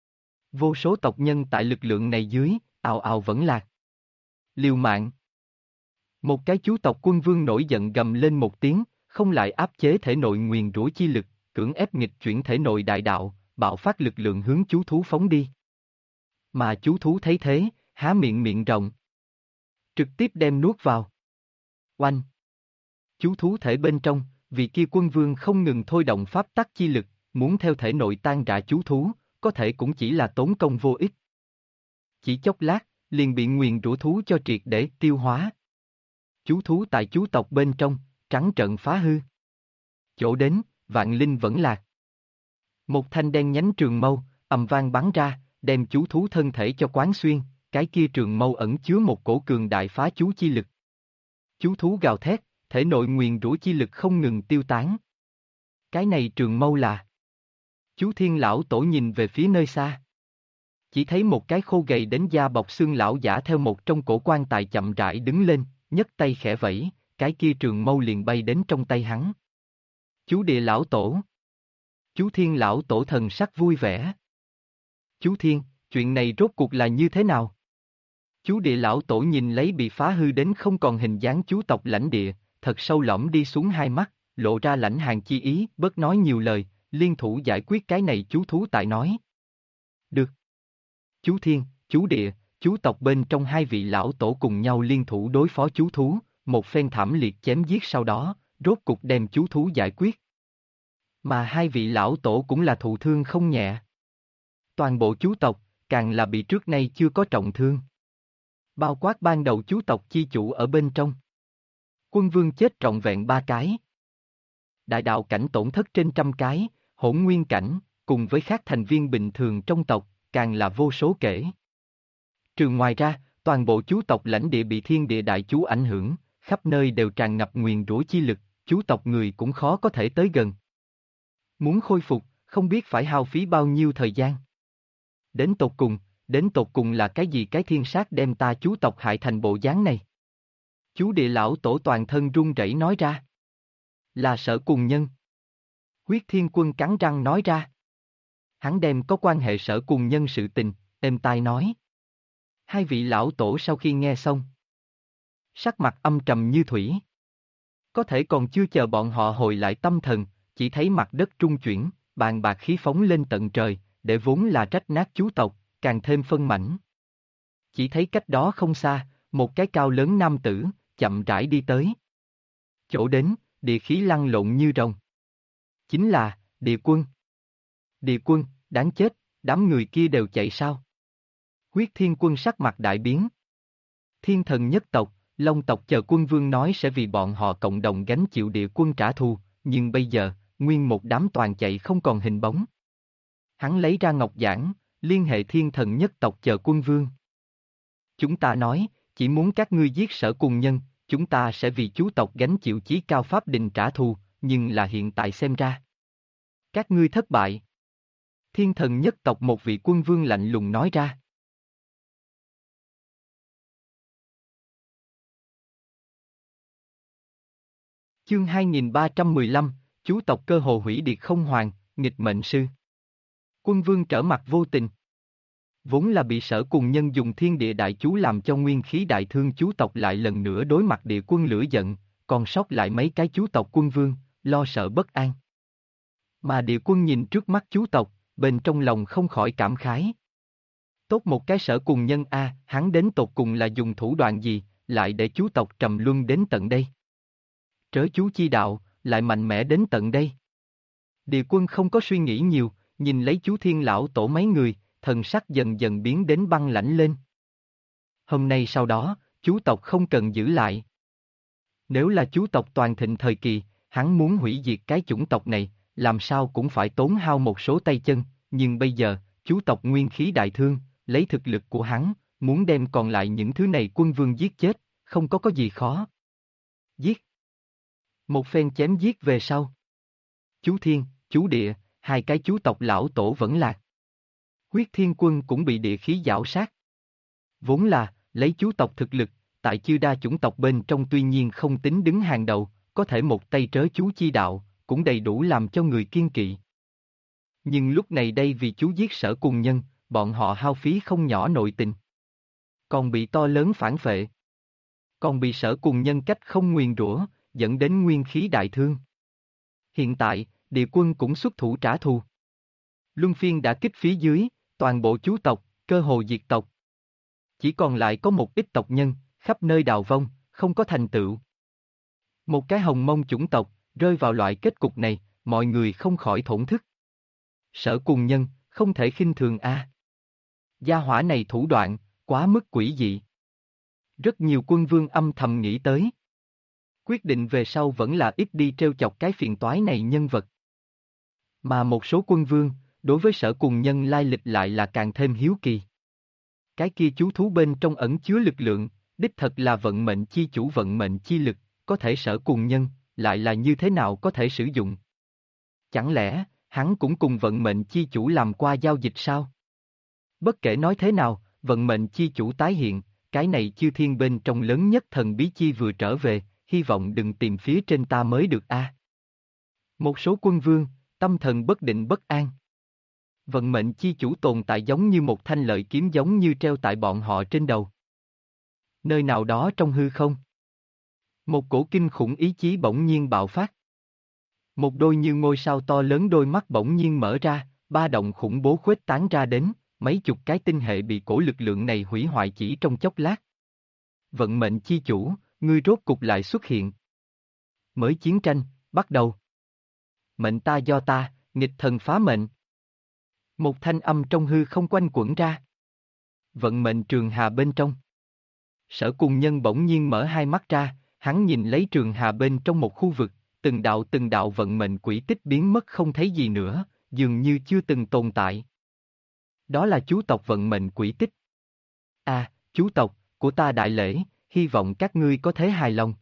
Vô số tộc nhân tại lực lượng này dưới, ào ào vẫn lạc. Liều mạng. Một cái chú tộc quân vương nổi giận gầm lên một tiếng, không lại áp chế thể nội nguyền rủa chi lực, cưỡng ép nghịch chuyển thể nội đại đạo, bạo phát lực lượng hướng chú thú phóng đi. Mà chú thú thấy thế, há miệng miệng rộng. Trực tiếp đem nuốt vào. Oanh. Chú thú thể bên trong, vì kia quân vương không ngừng thôi động pháp tắc chi lực, muốn theo thể nội tan rã chú thú, có thể cũng chỉ là tốn công vô ích. Chỉ chốc lát, liền bị nguyền rủa thú cho triệt để tiêu hóa. Chú thú tại chú tộc bên trong, trắng trợn phá hư. Chỗ đến, vạn linh vẫn lạc. Một thanh đen nhánh trường mâu, ầm vang bắn ra, đem chú thú thân thể cho quán xuyên, cái kia trường mâu ẩn chứa một cổ cường đại phá chú chi lực. Chú thú gào thét, thể nội nguyền rủa chi lực không ngừng tiêu tán. Cái này trường mâu là... Chú Thiên lão tổ nhìn về phía nơi xa. Chỉ thấy một cái khô gầy đến da bọc xương lão giả theo một trong cổ quan tài chậm rãi đứng lên, nhấc tay khẽ vẫy, cái kia trường mâu liền bay đến trong tay hắn. Chú Địa lão tổ. Chú Thiên lão tổ thần sắc vui vẻ. Chú Thiên, chuyện này rốt cuộc là như thế nào? Chú Địa lão tổ nhìn lấy bị phá hư đến không còn hình dáng chú tộc lãnh địa, thật sâu lõm đi xuống hai mắt, lộ ra lãnh hàng chi ý, bớt nói nhiều lời, liên thủ giải quyết cái này chú thú tại nói. Được. Chú Thiên, chú Địa, chú tộc bên trong hai vị lão tổ cùng nhau liên thủ đối phó chú thú, một phen thảm liệt chém giết sau đó, rốt cục đem chú thú giải quyết. Mà hai vị lão tổ cũng là thụ thương không nhẹ. Toàn bộ chú tộc, càng là bị trước nay chưa có trọng thương. Bao quát ban đầu chú tộc chi chủ ở bên trong. Quân vương chết trọn vẹn 3 cái. Đại đạo cảnh tổn thất trên 100 cái, hỗn nguyên cảnh, cùng với các thành viên bình thường trong tộc, càng là vô số kể. Trừ ngoài ra, toàn bộ chú tộc lãnh địa bị thiên địa đại chú ảnh hưởng, khắp nơi đều tràn ngập nguyền rủa chi lực, chú tộc người cũng khó có thể tới gần. Muốn khôi phục, không biết phải hao phí bao nhiêu thời gian. Đến tột cùng là cái gì cái thiên sát đem ta chú tộc hại thành bộ dáng này? Chú Địa lão tổ toàn thân run rẩy nói ra. Là Sở Cùng Nhân. Huyết Thiên Quân cắn răng nói ra. Hắn đem có quan hệ Sở Cùng Nhân sự tình, êm tai nói. Hai vị lão tổ sau khi nghe xong, sắc mặt âm trầm như thủy. Có thể còn chưa chờ bọn họ hồi lại tâm thần, chỉ thấy mặt đất trung chuyển, bàn bạc khí phóng lên tận trời, để vốn là rách nát chú tộc, càng thêm phân mảnh. Chỉ thấy cách đó không xa, một cái cao lớn nam tử, chậm rãi đi tới. Chỗ đến, địa khí lăn lộn như rồng. Chính là, địa quân. Địa quân, đáng chết, đám người kia đều chạy sao? Huyết Thiên Quân sắc mặt đại biến. Thiên thần nhất tộc, Long tộc chờ quân vương nói sẽ vì bọn họ cộng đồng gánh chịu địa quân trả thù, nhưng bây giờ, nguyên một đám toàn chạy không còn hình bóng. Hắn lấy ra ngọc giản, liên hệ thiên thần nhất tộc chờ quân vương. Chúng ta nói, chỉ muốn các ngươi giết Sở Cùng Nhân, chúng ta sẽ vì chú tộc gánh chịu chí cao pháp đình trả thù, nhưng là hiện tại xem ra. Các ngươi thất bại. Thiên thần nhất tộc một vị quân vương lạnh lùng nói ra. Chương 2315, chú tộc cơ hồ hủy diệt không hoàn, nghịch mệnh sư. Quân vương trở mặt vô tình. Vốn là bị Sở Cùng Nhân dùng thiên địa đại chú làm cho nguyên khí đại thương chú tộc lại lần nữa đối mặt địa quân lửa giận, còn sót lại mấy cái chú tộc quân vương, lo sợ bất an. Mà địa quân nhìn trước mắt chú tộc, bên trong lòng không khỏi cảm khái. Tốt một cái Sở Cùng Nhân a, hắn đến tột cùng là dùng thủ đoạn gì, lại để chú tộc trầm luân đến tận đây. Trớ chú chi đạo, lại mạnh mẽ đến tận đây. Địa quân không có suy nghĩ nhiều, nhìn lấy chú Thiên lão tổ mấy người, thần sắc dần dần biến đến băng lãnh lên. Hôm nay sau đó, chú tộc không cần giữ lại. Nếu là chú tộc toàn thịnh thời kỳ, hắn muốn hủy diệt cái chủng tộc này, làm sao cũng phải tốn hao một số tay chân, nhưng bây giờ, chú tộc nguyên khí đại thương, lấy thực lực của hắn, muốn đem còn lại những thứ này quân vương giết chết, không có gì khó. Giết. Một phen chém giết về sau. Chú Thiên, chú Địa, hai cái chú tộc lão tổ vẫn lạc. Huyết Thiên Quân cũng bị địa khí giảo sát. Vốn là, lấy chú tộc thực lực, tại chư đa chủng tộc bên trong tuy nhiên không tính đứng hàng đầu, có thể một tay trớ chú chi đạo, cũng đầy đủ làm cho người kiên kỵ. Nhưng lúc này đây vì chú giết Sở Cùng Nhân, bọn họ hao phí không nhỏ nội tình. Còn bị to lớn phản phệ. Còn bị Sở Cùng Nhân cách không nguyền rủa, dẫn đến nguyên khí đại thương. Hiện tại, địa quân cũng xuất thủ trả thù. Luân phiên đã kích phía dưới, toàn bộ chú tộc, cơ hồ diệt tộc. Chỉ còn lại có một ít tộc nhân, khắp nơi đào vong, không có thành tựu. Một cái hồng mông chủng tộc, rơi vào loại kết cục này, mọi người không khỏi thổn thức. Sở Cùng Nhân, không thể khinh thường a. Gia hỏa này thủ đoạn, quá mức quỷ dị. Rất nhiều quân vương âm thầm nghĩ tới. Quyết định về sau vẫn là ít đi trêu chọc cái phiền toái này nhân vật. Mà một số quân vương, đối với Sở Cùng Nhân lai lịch lại là càng thêm hiếu kỳ. Cái kia chú thú bên trong ẩn chứa lực lượng, đích thật là vận mệnh chi chủ vận mệnh chi lực, có thể Sở Cùng Nhân, lại là như thế nào có thể sử dụng? Chẳng lẽ, hắn cũng cùng vận mệnh chi chủ làm qua giao dịch sao? Bất kể nói thế nào, vận mệnh chi chủ tái hiện, cái này chư thiên bên trong lớn nhất thần bí chi vừa trở về, hy vọng đừng tìm phía trên ta mới được a. Một số quân vương, tâm thần bất định bất an. Vận mệnh chi chủ tồn tại giống như một thanh lợi kiếm giống như treo tại bọn họ trên đầu. Nơi nào đó trong hư không. Một cổ kinh khủng ý chí bỗng nhiên bạo phát. Một đôi như ngôi sao to lớn đôi mắt bỗng nhiên mở ra, ba động khủng bố khuếch tán ra đến, mấy chục cái tinh hệ bị cổ lực lượng này hủy hoại chỉ trong chốc lát. Vận mệnh chi chủ, ngươi rốt cục lại xuất hiện. Mới chiến tranh, bắt đầu. Mệnh ta do ta, nghịch thần phá mệnh. Một thanh âm trong hư không quanh quẩn ra. Vận mệnh trường hà bên trong. Sở Cùng Nhân bỗng nhiên mở hai mắt ra, hắn nhìn lấy trường hà bên trong một khu vực, từng đạo vận mệnh quỹ tích biến mất không thấy gì nữa, dường như chưa từng tồn tại. Đó là chú tộc vận mệnh quỹ tích. À, chú tộc, của ta đại lễ, hy vọng các ngươi có thể hài lòng.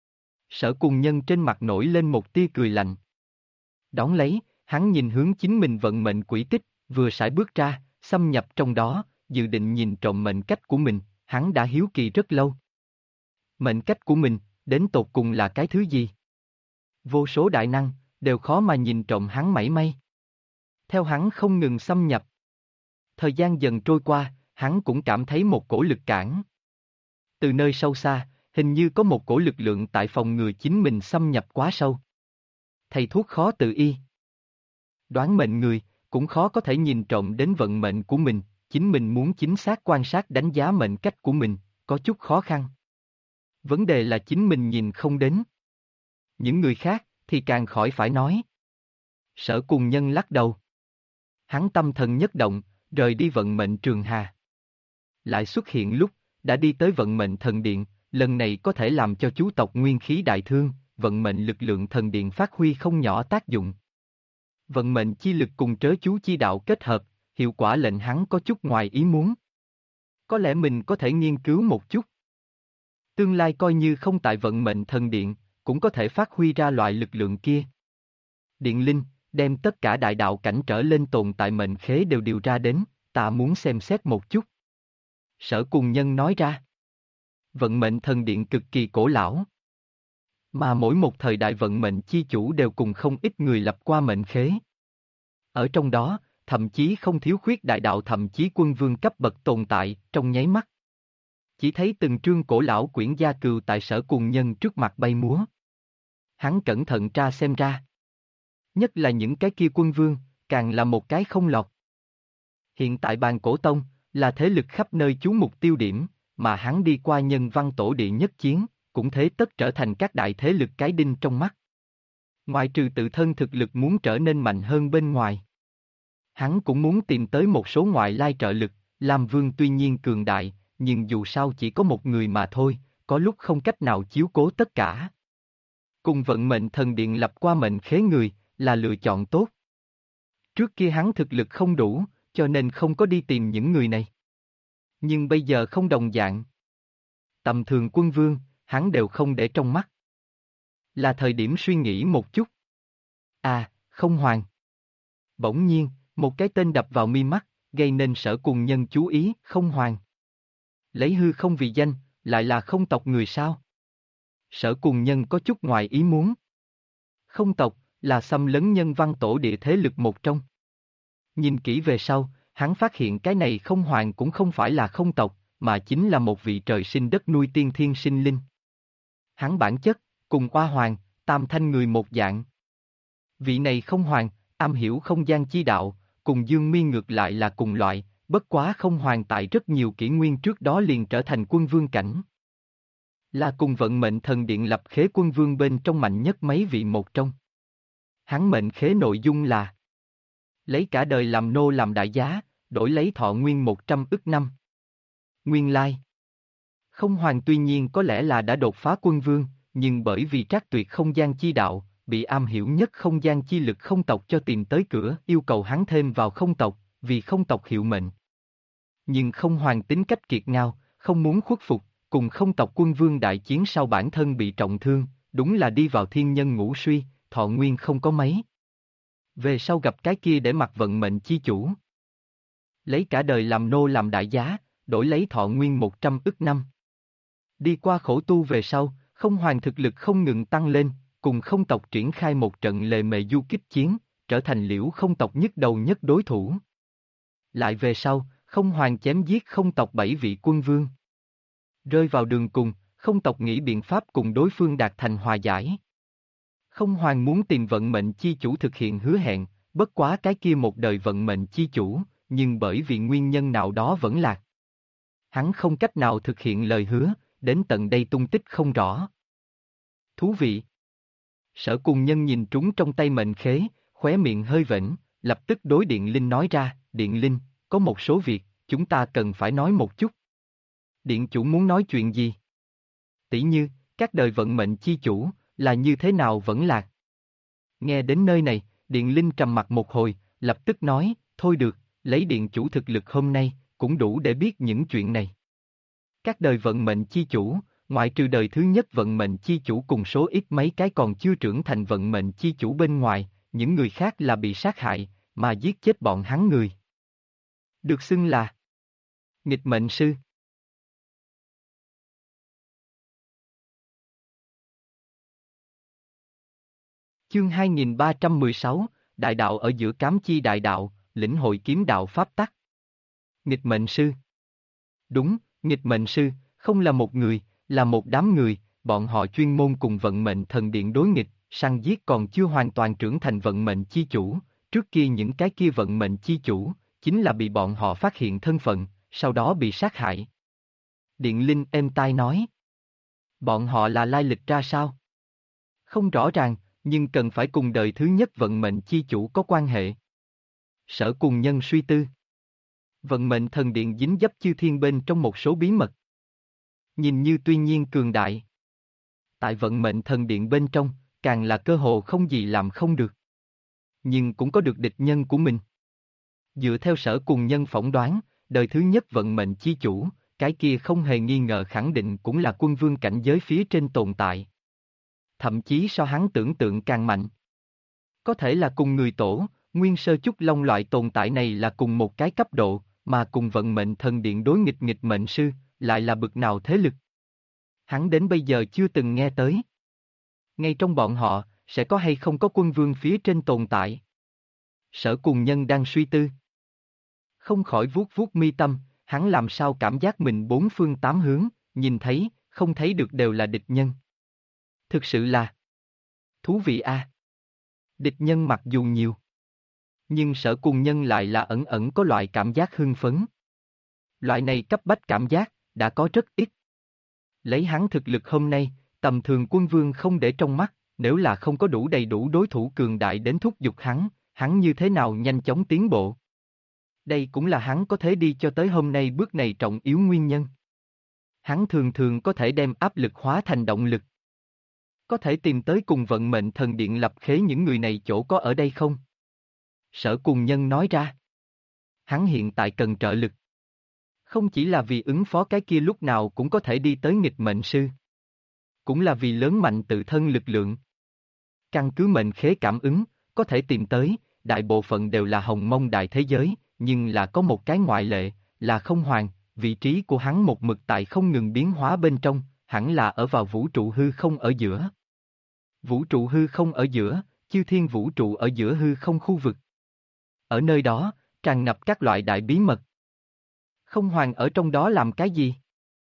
Sở Cùng Nhân trên mặt nổi lên một tia cười lạnh. Đón lấy, hắn nhìn hướng chính mình vận mệnh quỹ tích, vừa sải bước ra, xâm nhập trong đó, dự định nhìn trộm mệnh cách của mình, hắn đã hiếu kỳ rất lâu. Mệnh cách của mình, đến tột cùng là cái thứ gì? Vô số đại năng, đều khó mà nhìn trộm hắn mảy may. theo hắn không ngừng xâm nhập. Thời gian dần trôi qua, hắn cũng cảm thấy một cổ lực cản. Từ nơi sâu xa, hình như có một cổ lực lượng tại phòng ngừa chính mình xâm nhập quá sâu. Thầy thuốc khó tự y. Đoán mệnh người, cũng khó có thể nhìn trộm đến vận mệnh của mình, chính mình muốn chính xác quan sát đánh giá mệnh cách của mình, có chút khó khăn. Vấn đề là chính mình nhìn không đến. Những người khác, thì càng khỏi phải nói. Sở Cùng Nhân lắc đầu. Hắn tâm thần nhất động, rời đi vận mệnh trường hà. Lại xuất hiện lúc, đã đi tới vận mệnh thần điện, lần này có thể làm cho chú tộc nguyên khí đại thương, vận mệnh lực lượng thần điện phát huy không nhỏ tác dụng. Vận mệnh chi lực cùng trớ chú chi đạo kết hợp, hiệu quả lệnh hắn có chút ngoài ý muốn. Có lẽ mình có thể nghiên cứu một chút. Tương lai coi như không tại vận mệnh thần điện, cũng có thể phát huy ra loại lực lượng kia. Điện Linh, đem tất cả đại đạo cảnh trở lên tồn tại mệnh khế đều điều ra đến, ta muốn xem xét một chút. Sở Cùng Nhân nói ra. Vận mệnh thần điện cực kỳ cổ lão. Mà mỗi một thời đại vận mệnh chi chủ đều cùng không ít người lập qua mệnh khế. Ở trong đó, thậm chí không thiếu khuyết đại đạo thậm chí quân vương cấp bậc tồn tại, trong nháy mắt. Chỉ thấy từng trương cổ lão quyển gia cừu tại Sở Cùng Nhân trước mặt bay múa. Hắn cẩn thận tra xem ra. Nhất là những cái kia quân vương, càng là một cái không lọt. Hiện tại Bàn Cổ Tông, là thế lực khắp nơi chú mục tiêu điểm, mà hắn đi qua nhân văn tổ địa nhất chiến, cũng thế tất trở thành các đại thế lực cái đinh trong mắt. Ngoại trừ tự thân thực lực muốn trở nên mạnh hơn bên ngoài. Hắn cũng muốn tìm tới một số ngoại lai trợ lực, Lam Vương tuy nhiên cường đại, nhưng dù sao chỉ có một người mà thôi, có lúc không cách nào chiếu cố tất cả. Cùng vận mệnh thần điện lập qua mệnh khế người, là lựa chọn tốt. Trước kia hắn thực lực không đủ, cho nên không có đi tìm những người này. Nhưng bây giờ không đồng dạng. Tầm thường quân vương, hắn đều không để trong mắt. Là thời điểm suy nghĩ một chút. À, không Hoàng. Bỗng nhiên, một cái tên đập vào mi mắt, gây nên Sở Cùng Nhân chú ý, Không Hoàng. Lấy hư không vì danh, lại là không tộc người sao? Sở Cùng Nhân có chút ngoài ý muốn. Không tộc, là xâm lấn nhân văn tổ địa thế lực một trong. Nhìn kỹ về sau, hắn phát hiện cái này Không Hoàng cũng không phải là không tộc, mà chính là một vị trời sinh đất nuôi tiên thiên sinh linh. Hắn bản chất, cùng Oa Hoàng, Tam Thanh người một dạng. Vị này Không Hoàng, am hiểu không gian chi đạo, cùng Dương Mi ngược lại là cùng loại, bất quá Không Hoàng tại rất nhiều kỷ nguyên trước đó liền trở thành quân vương cảnh. Là cùng vận mệnh thần điện lập khế quân vương bên trong mạnh nhất mấy vị một trong. Hắn mệnh khế nội dung là lấy cả đời làm nô làm đại giá, đổi lấy thọ nguyên 100 ức năm. Nguyên lai. Không Hoàng tuy nhiên có lẽ là đã đột phá quân vương, nhưng bởi vì trác tuyệt không gian chi đạo, bị am hiểu nhất không gian chi lực không tộc cho tìm tới cửa, yêu cầu hắn thêm vào không tộc, vì không tộc hiệu mệnh. Nhưng Không Hoàng tính cách kiệt ngao, không muốn khuất phục, cùng không tộc quân vương đại chiến sau bản thân bị trọng thương, đúng là đi vào thiên nhân ngũ suy, thọ nguyên không có mấy. Về sau gặp cái kia để mặc vận mệnh chi chủ. Lấy cả đời làm nô làm đại giá, đổi lấy thọ nguyên 100 ức năm. Đi qua khổ tu về sau, Không Hoàng thực lực không ngừng tăng lên, cùng không tộc triển khai một trận lề mề du kích chiến, trở thành liễu không tộc nhất đầu nhất đối thủ. Lại về sau, Không Hoàng chém giết không tộc 7 vị quân vương. Rơi vào đường cùng, không tộc nghĩ biện pháp cùng đối phương đạt thành hòa giải. Không Hoàng muốn tìm vận mệnh chi chủ thực hiện hứa hẹn, bất quá cái kia một đời vận mệnh chi chủ, nhưng bởi vì nguyên nhân nào đó vẫn lạc. Hắn không cách nào thực hiện lời hứa, đến tận đây tung tích không rõ. Thú vị. Sở Cùng Nhân nhìn trúng trong tay mệnh khế, khóe miệng hơi vểnh, lập tức đối Điện Linh nói ra, Điện Linh, có một số việc, chúng ta cần phải nói một chút. Điện chủ muốn nói chuyện gì? Tỷ như, các đời vận mệnh chi chủ, là như thế nào vẫn lạc? Nghe đến nơi này, Điện Linh trầm mặt một hồi, lập tức nói, thôi được, lấy điện chủ thực lực hôm nay, cũng đủ để biết những chuyện này. Các đời vận mệnh chi chủ, ngoại trừ đời thứ nhất vận mệnh chi chủ cùng số ít mấy cái còn chưa trưởng thành vận mệnh chi chủ bên ngoài, những người khác là bị sát hại, mà giết chết bọn hắn người. Được xưng là nghịch mệnh sư. Chương 2316, đại đạo ở giữa cám chi đại đạo, lĩnh hội kiếm đạo pháp tắc. Nghịch mệnh sư. Đúng, nghịch mệnh sư, không là một người, là một đám người, bọn họ chuyên môn cùng vận mệnh thần điện đối nghịch, săn giết còn chưa hoàn toàn trưởng thành vận mệnh chi chủ, trước kia những cái kia vận mệnh chi chủ, chính là bị bọn họ phát hiện thân phận, sau đó bị sát hại. Điện Linh êm tai nói. Bọn họ là lai lịch ra sao? Không rõ ràng, nhưng cần phải cùng đời thứ nhất vận mệnh chi chủ có quan hệ. Sở Cùng Nhân suy tư. Vận mệnh thần điện dính dấp chư thiên bên trong một số bí mật. Nhìn như tuy nhiên cường đại. Tại vận mệnh thần điện bên trong, càng là cơ hồ không gì làm không được. Nhưng cũng có được địch nhân của mình. Dựa theo Sở Cùng Nhân phỏng đoán, đời thứ nhất vận mệnh chi chủ, cái kia không hề nghi ngờ khẳng định cũng là quân vương cảnh giới phía trên tồn tại. Thậm chí so hắn tưởng tượng càng mạnh. Có thể là cùng người tổ, nguyên sơ trúc long loại tồn tại này là cùng một cái cấp độ, mà cùng vận mệnh thần điện đối nghịch nghịch mệnh sư, lại là bực nào thế lực. Hắn đến bây giờ chưa từng nghe tới. Ngay trong bọn họ, sẽ có hay không có quân vương phía trên tồn tại. Sở Cùng Nhân đang suy tư. Không khỏi vuốt vuốt mi tâm, hắn làm sao cảm giác mình bốn phương tám hướng, nhìn thấy, không thấy được đều là địch nhân. Thực sự là thú vị a. Địch nhân mặc dù nhiều, nhưng Sở Cùng Nhân lại là ẩn ẩn có loại cảm giác hưng phấn. Loại này cấp bách cảm giác, đã có rất ít. Lấy hắn thực lực hôm nay, tầm thường quân vương không để trong mắt, nếu là không có đủ đầy đủ đối thủ cường đại đến thúc giục hắn như thế nào nhanh chóng tiến bộ. Đây cũng là hắn có thể đi cho tới hôm nay bước này trọng yếu nguyên nhân. Hắn thường thường có thể đem áp lực hóa thành động lực. Có thể tìm tới cùng vận mệnh thần điện lập khế những người này chỗ có ở đây không? Sở Cùng Nhân nói ra. Hắn hiện tại cần trợ lực. Không chỉ là vì ứng phó cái kia lúc nào cũng có thể đi tới nghịch mệnh sư. Cũng là vì lớn mạnh tự thân lực lượng. Căn cứ mệnh khế cảm ứng, có thể tìm tới, đại bộ phận đều là hồng mông đại thế giới, nhưng là có một cái ngoại lệ, là không hoàng, vị trí của hắn một mực tại không ngừng biến hóa bên trong, hẳn là ở vào vũ trụ hư không ở giữa. Vũ trụ hư không ở giữa, chư thiên vũ trụ ở giữa hư không khu vực. Ở nơi đó, tràn ngập các loại đại bí mật. Không hoàng ở trong đó làm cái gì?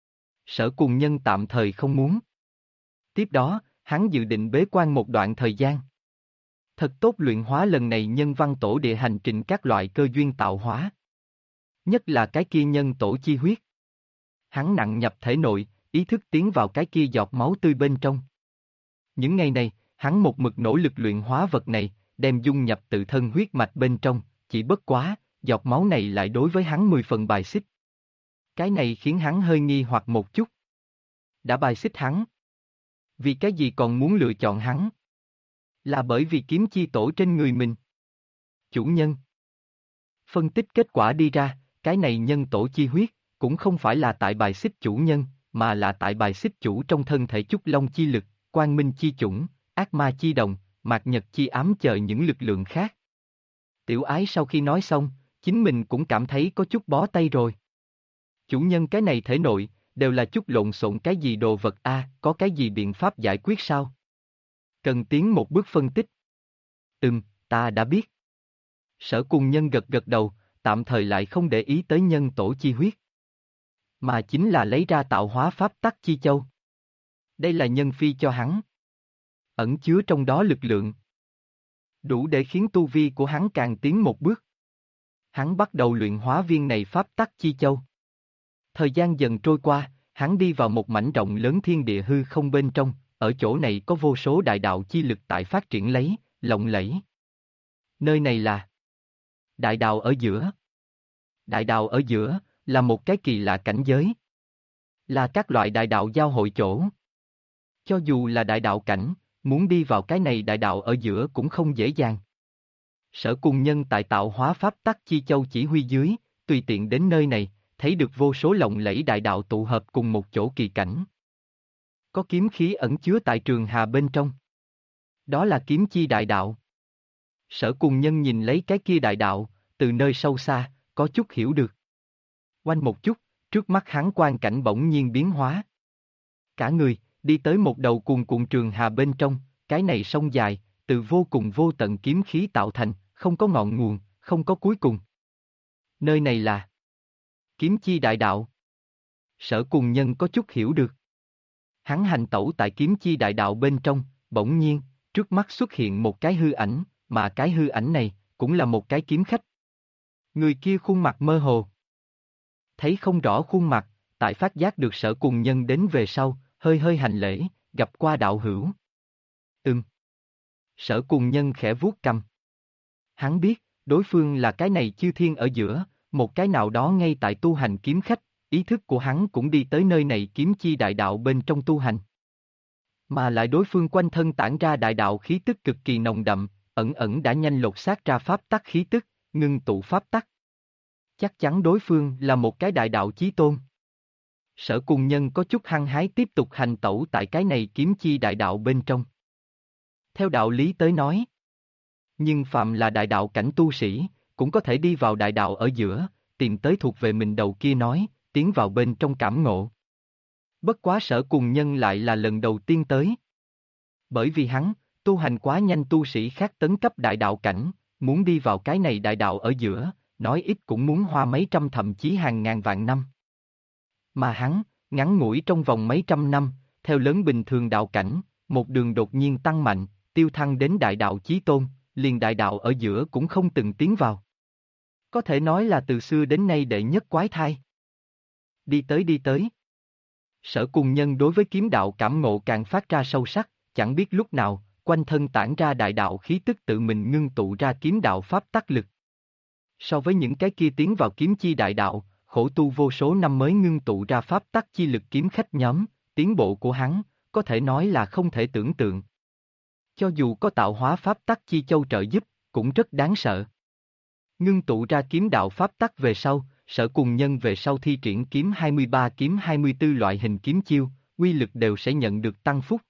Sở Cùng Nhân tạm thời không muốn. Tiếp đó, hắn dự định bế quan một đoạn thời gian. Thật tốt luyện hóa lần này nhân văn tổ địa hành trình các loại cơ duyên tạo hóa. Nhất là cái kia nhân tổ chi huyết. Hắn nặng nhập thể nội, ý thức tiến vào cái kia giọt máu tươi bên trong. Những ngày này, hắn một mực nỗ lực luyện hóa vật này, đem dung nhập tự thân huyết mạch bên trong, chỉ bất quá, giọt máu này lại đối với hắn 10 phần bài xích. Cái này khiến hắn hơi nghi hoặc một chút. Đã bài xích hắn. Vì cái gì còn muốn lựa chọn hắn? Là bởi vì kiếm chi tổ trên người mình. Chủ nhân. Phân tích kết quả đi ra, cái này nhân tổ chi huyết, cũng không phải là tại bài xích chủ nhân, mà là tại bài xích chủ trong thân thể Chúc Long chi lực, Quang Minh chi chủng, Ác Ma chi đồng, Mạt Nhật chi ám chờ những lực lượng khác. Tiểu Ái sau khi nói xong, chính mình cũng cảm thấy có chút bó tay rồi. Chủ nhân cái này thể nội, đều là chút lộn xộn cái gì đồ vật a, có cái gì biện pháp giải quyết sao? Cần tiến một bước phân tích. Ta đã biết. Sở Cùng Nhân gật gật đầu, tạm thời lại không để ý tới nhân tổ chi huyết. Mà chính là lấy ra tạo hóa pháp tắc chi châu. Đây là nhân phi cho hắn. Ẩn chứa trong đó lực lượng. Đủ để khiến tu vi của hắn càng tiến một bước. Hắn bắt đầu luyện hóa viên này pháp tắc chi châu. Thời gian dần trôi qua, hắn đi vào một mảnh rộng lớn thiên địa hư không bên trong, ở chỗ này có vô số đại đạo chi lực tại phát triển lấy, lộng lẫy. Nơi này là đại đạo ở giữa. Đại đạo ở giữa là một cái kỳ lạ cảnh giới. Là các loại đại đạo giao hội chỗ. Cho dù là đại đạo cảnh, muốn đi vào cái này đại đạo ở giữa cũng không dễ dàng. Sở Cùng Nhân tại tạo hóa pháp tắc chi châu chỉ huy dưới, tùy tiện đến nơi này, thấy được vô số lộng lẫy đại đạo tụ hợp cùng một chỗ kỳ cảnh. Có kiếm khí ẩn chứa tại trường hà bên trong. Đó là kiếm chi đại đạo. Sở Cùng Nhân nhìn lấy cái kia đại đạo, từ nơi sâu xa, có chút hiểu được. Quanh một chút, trước mắt hắn quang cảnh bỗng nhiên biến hóa. Cả người, đi tới một đầu cuồn cuộn trường hà bên trong, cái này sông dài, từ vô cùng vô tận kiếm khí tạo thành, không có ngọn nguồn, không có cuối cùng. Nơi này là kiếm chi đại đạo. Sở Cùng Nhân có chút hiểu được. Hắn hành tẩu tại kiếm chi đại đạo bên trong, bỗng nhiên, trước mắt xuất hiện một cái hư ảnh, mà cái hư ảnh này, cũng là một cái kiếm khách. Người kia khuôn mặt mơ hồ. Thấy không rõ khuôn mặt, tại phát giác được Sở Cùng Nhân đến về sau, hơi hơi hành lễ, gặp qua đạo hữu. Sở Cùng Nhân khẽ vuốt cằm. Hắn biết, đối phương là cái này chư thiên ở giữa, một cái nào đó ngay tại tu hành kiếm khách, ý thức của hắn cũng đi tới nơi này kiếm chi đại đạo bên trong tu hành. Mà lại đối phương quanh thân tản ra đại đạo khí tức cực kỳ nồng đậm, ẩn ẩn đã nhanh lột xác ra pháp tắc khí tức, ngưng tụ pháp tắc. Chắc chắn đối phương là một cái đại đạo chí tôn. Sở Cùng Nhân có chút hăng hái tiếp tục hành tẩu tại cái này kiếm chi đại đạo bên trong. Theo đạo lý tới nói, nhưng phạm là đại đạo cảnh tu sĩ, cũng có thể đi vào đại đạo ở giữa, tìm tới thuộc về mình đầu kia nói, tiến vào bên trong cảm ngộ. Bất quá Sở Cùng Nhân lại là lần đầu tiên tới. Bởi vì hắn, tu hành quá nhanh, tu sĩ khác tấn cấp đại đạo cảnh, muốn đi vào cái này đại đạo ở giữa, nói ít cũng muốn hoa mấy trăm thậm chí hàng ngàn vạn năm. Mà hắn, ngắn ngủi trong vòng mấy trăm năm, theo lớn bình thường đạo cảnh, một đường đột nhiên tăng mạnh, tiêu thăng đến đại đạo chí tôn, liền đại đạo ở giữa cũng không từng tiến vào. Có thể nói là từ xưa đến nay đệ nhất quái thai. Đi tới. Sở Cùng Nhân đối với kiếm đạo cảm ngộ càng phát ra sâu sắc, chẳng biết lúc nào, quanh thân tản ra đại đạo khí tức tự mình ngưng tụ ra kiếm đạo pháp tắc lực. So với những cái kia tiến vào kiếm chi đại đạo, khổ tu vô số năm mới ngưng tụ ra pháp tắc chi lực kiếm khách nhóm, tiến bộ của hắn, có thể nói là không thể tưởng tượng. Cho dù có tạo hóa pháp tắc chi châu trợ giúp, cũng rất đáng sợ. Ngưng tụ ra kiếm đạo pháp tắc về sau, Sở Cùng Nhân về sau thi triển kiếm 23 kiếm 24 loại hình kiếm chiêu, uy lực đều sẽ nhận được tăng phúc.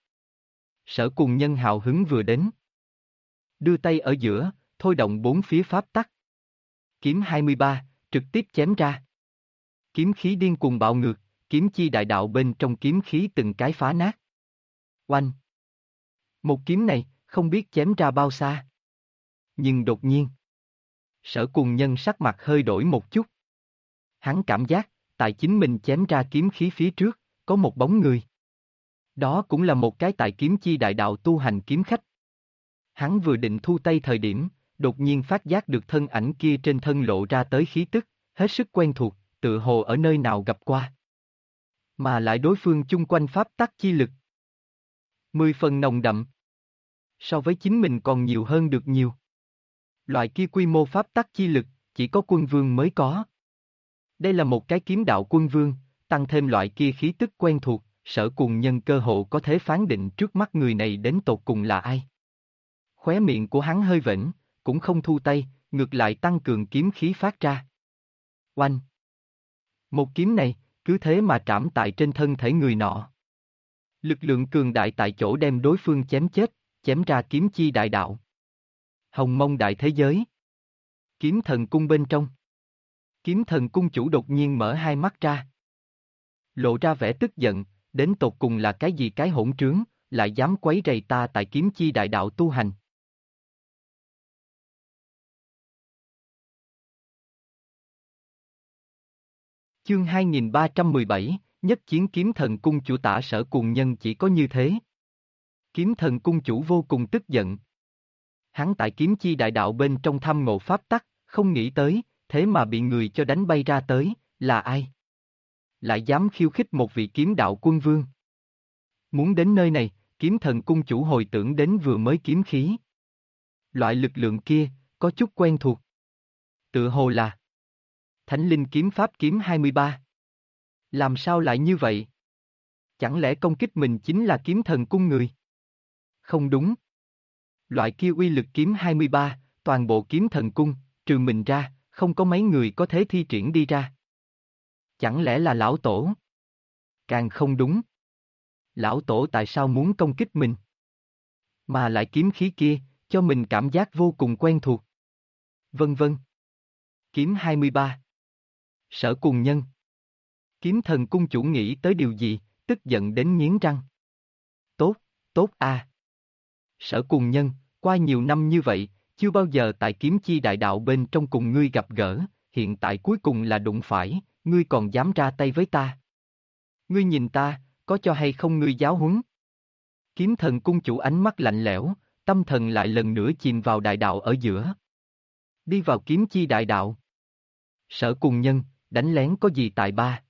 Sở Cùng Nhân hào hứng vừa đến. Đưa tay ở giữa, thôi động bốn phía pháp tắc. Kiếm 23, trực tiếp chém ra. Kiếm khí điên cuồng bạo ngược, kiếm chi đại đạo bên trong kiếm khí từng cái phá nát. Oanh! Một kiếm này, không biết chém ra bao xa. Nhưng đột nhiên, Sở Cùng Nhân sắc mặt hơi đổi một chút. Hắn cảm giác, tại chính mình chém ra kiếm khí phía trước, có một bóng người. Đó cũng là một cái tại kiếm chi đại đạo tu hành kiếm khách. Hắn vừa định thu tay thời điểm, đột nhiên phát giác được thân ảnh kia trên thân lộ ra tới khí tức, hết sức quen thuộc, tựa hồ ở nơi nào gặp qua. Mà lại đối phương chung quanh pháp tắc chi lực. 10 phần nồng đậm. So với chính mình còn nhiều hơn được nhiều. Loại kia quy mô pháp tắc chi lực, chỉ có quân vương mới có. Đây là một cái kiếm đạo quân vương, tăng thêm loại kia khí tức quen thuộc, Sở Cùng Nhân cơ hội có thể phán định trước mắt người này đến tột cùng là ai. Khóe miệng của hắn hơi vểnh, cũng không thu tay, ngược lại tăng cường kiếm khí phát ra. Oanh! Một kiếm này, cứ thế mà trảm tại trên thân thể người nọ. Lực lượng cường đại tại chỗ đem đối phương chém chết, chém ra kiếm chi đại đạo. Hồng Mông đại thế giới. Kiếm thần cung bên trong. Kiếm thần cung chủ đột nhiên mở hai mắt ra. Lộ ra vẻ tức giận, đến tột cùng là cái gì cái hỗn trướng, lại dám quấy rầy ta tại kiếm chi đại đạo tu hành. Chương 2317, nhất chiến kiếm thần cung chủ tả Sở Cùng Nhân chỉ có như thế. Kiếm thần cung chủ vô cùng tức giận. Hắn tại kiếm chi đại đạo bên trong thăm ngộ pháp tắc, không nghĩ tới, thế mà bị người cho đánh bay ra tới, là ai? Lại dám khiêu khích một vị kiếm đạo quân vương. Muốn đến nơi này, kiếm thần cung chủ hồi tưởng đến vừa mới kiếm khí. Loại lực lượng kia, có chút quen thuộc. Tựa hồ là Thánh Linh kiếm pháp kiếm 23. Làm sao lại như vậy? Chẳng lẽ công kích mình chính là kiếm thần cung người? Không đúng. Loại kia uy lực kiếm 23, toàn bộ kiếm thần cung, trừ mình ra, không có mấy người có thể thi triển đi ra. Chẳng lẽ là lão tổ? Càng không đúng. Lão tổ tại sao muốn công kích mình? Mà lại kiếm khí kia, cho mình cảm giác vô cùng quen thuộc. Vân vân. Kiếm 23. Sở Cùng Nhân. Kiếm thần cung chủ nghĩ tới điều gì, tức giận đến nghiến răng. Tốt, tốt à. Sở Cùng Nhân, qua nhiều năm như vậy, Chưa bao giờ tại kiếm chi đại đạo bên trong cùng ngươi gặp gỡ, hiện tại cuối cùng là đụng phải, ngươi còn dám ra tay với ta. Ngươi nhìn ta, có cho hay không ngươi giáo huấn? Kiếm thần cung chủ ánh mắt lạnh lẽo, tâm thần lại lần nữa chìm vào đại đạo ở giữa. Đi vào kiếm chi đại đạo. Sở cùng nhân, đánh lén có gì tại ba?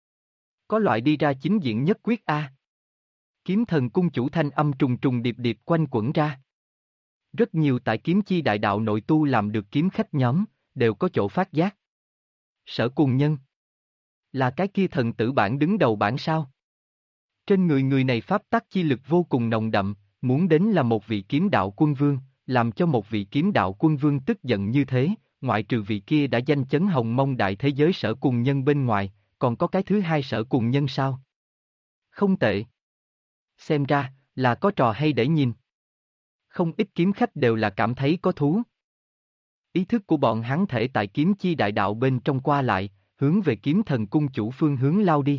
Có loại đi ra chính diện nhất quyết a. Kiếm thần cung chủ thanh âm trùng trùng điệp điệp quanh quẩn ra. Rất nhiều tại kiếm chi đại đạo nội tu làm được kiếm khách nhóm, đều có chỗ phát giác. Sở cùng nhân. Là cái kia thần tử bản đứng đầu bản sao? Trên người người này pháp tắc chi lực vô cùng nồng đậm, muốn đến là một vị kiếm đạo quân vương, làm cho một vị kiếm đạo quân vương tức giận như thế, ngoại trừ vị kia đã danh chấn hồng mông đại thế giới sở cùng nhân bên ngoài, còn có cái thứ hai sở cùng nhân sao? Không tệ. Xem ra, là có trò hay để nhìn. Không ít kiếm khách đều là cảm thấy có thú. Ý thức của bọn hắn thể tại kiếm chi đại đạo bên trong qua lại, hướng về kiếm thần cung chủ phương hướng lao đi.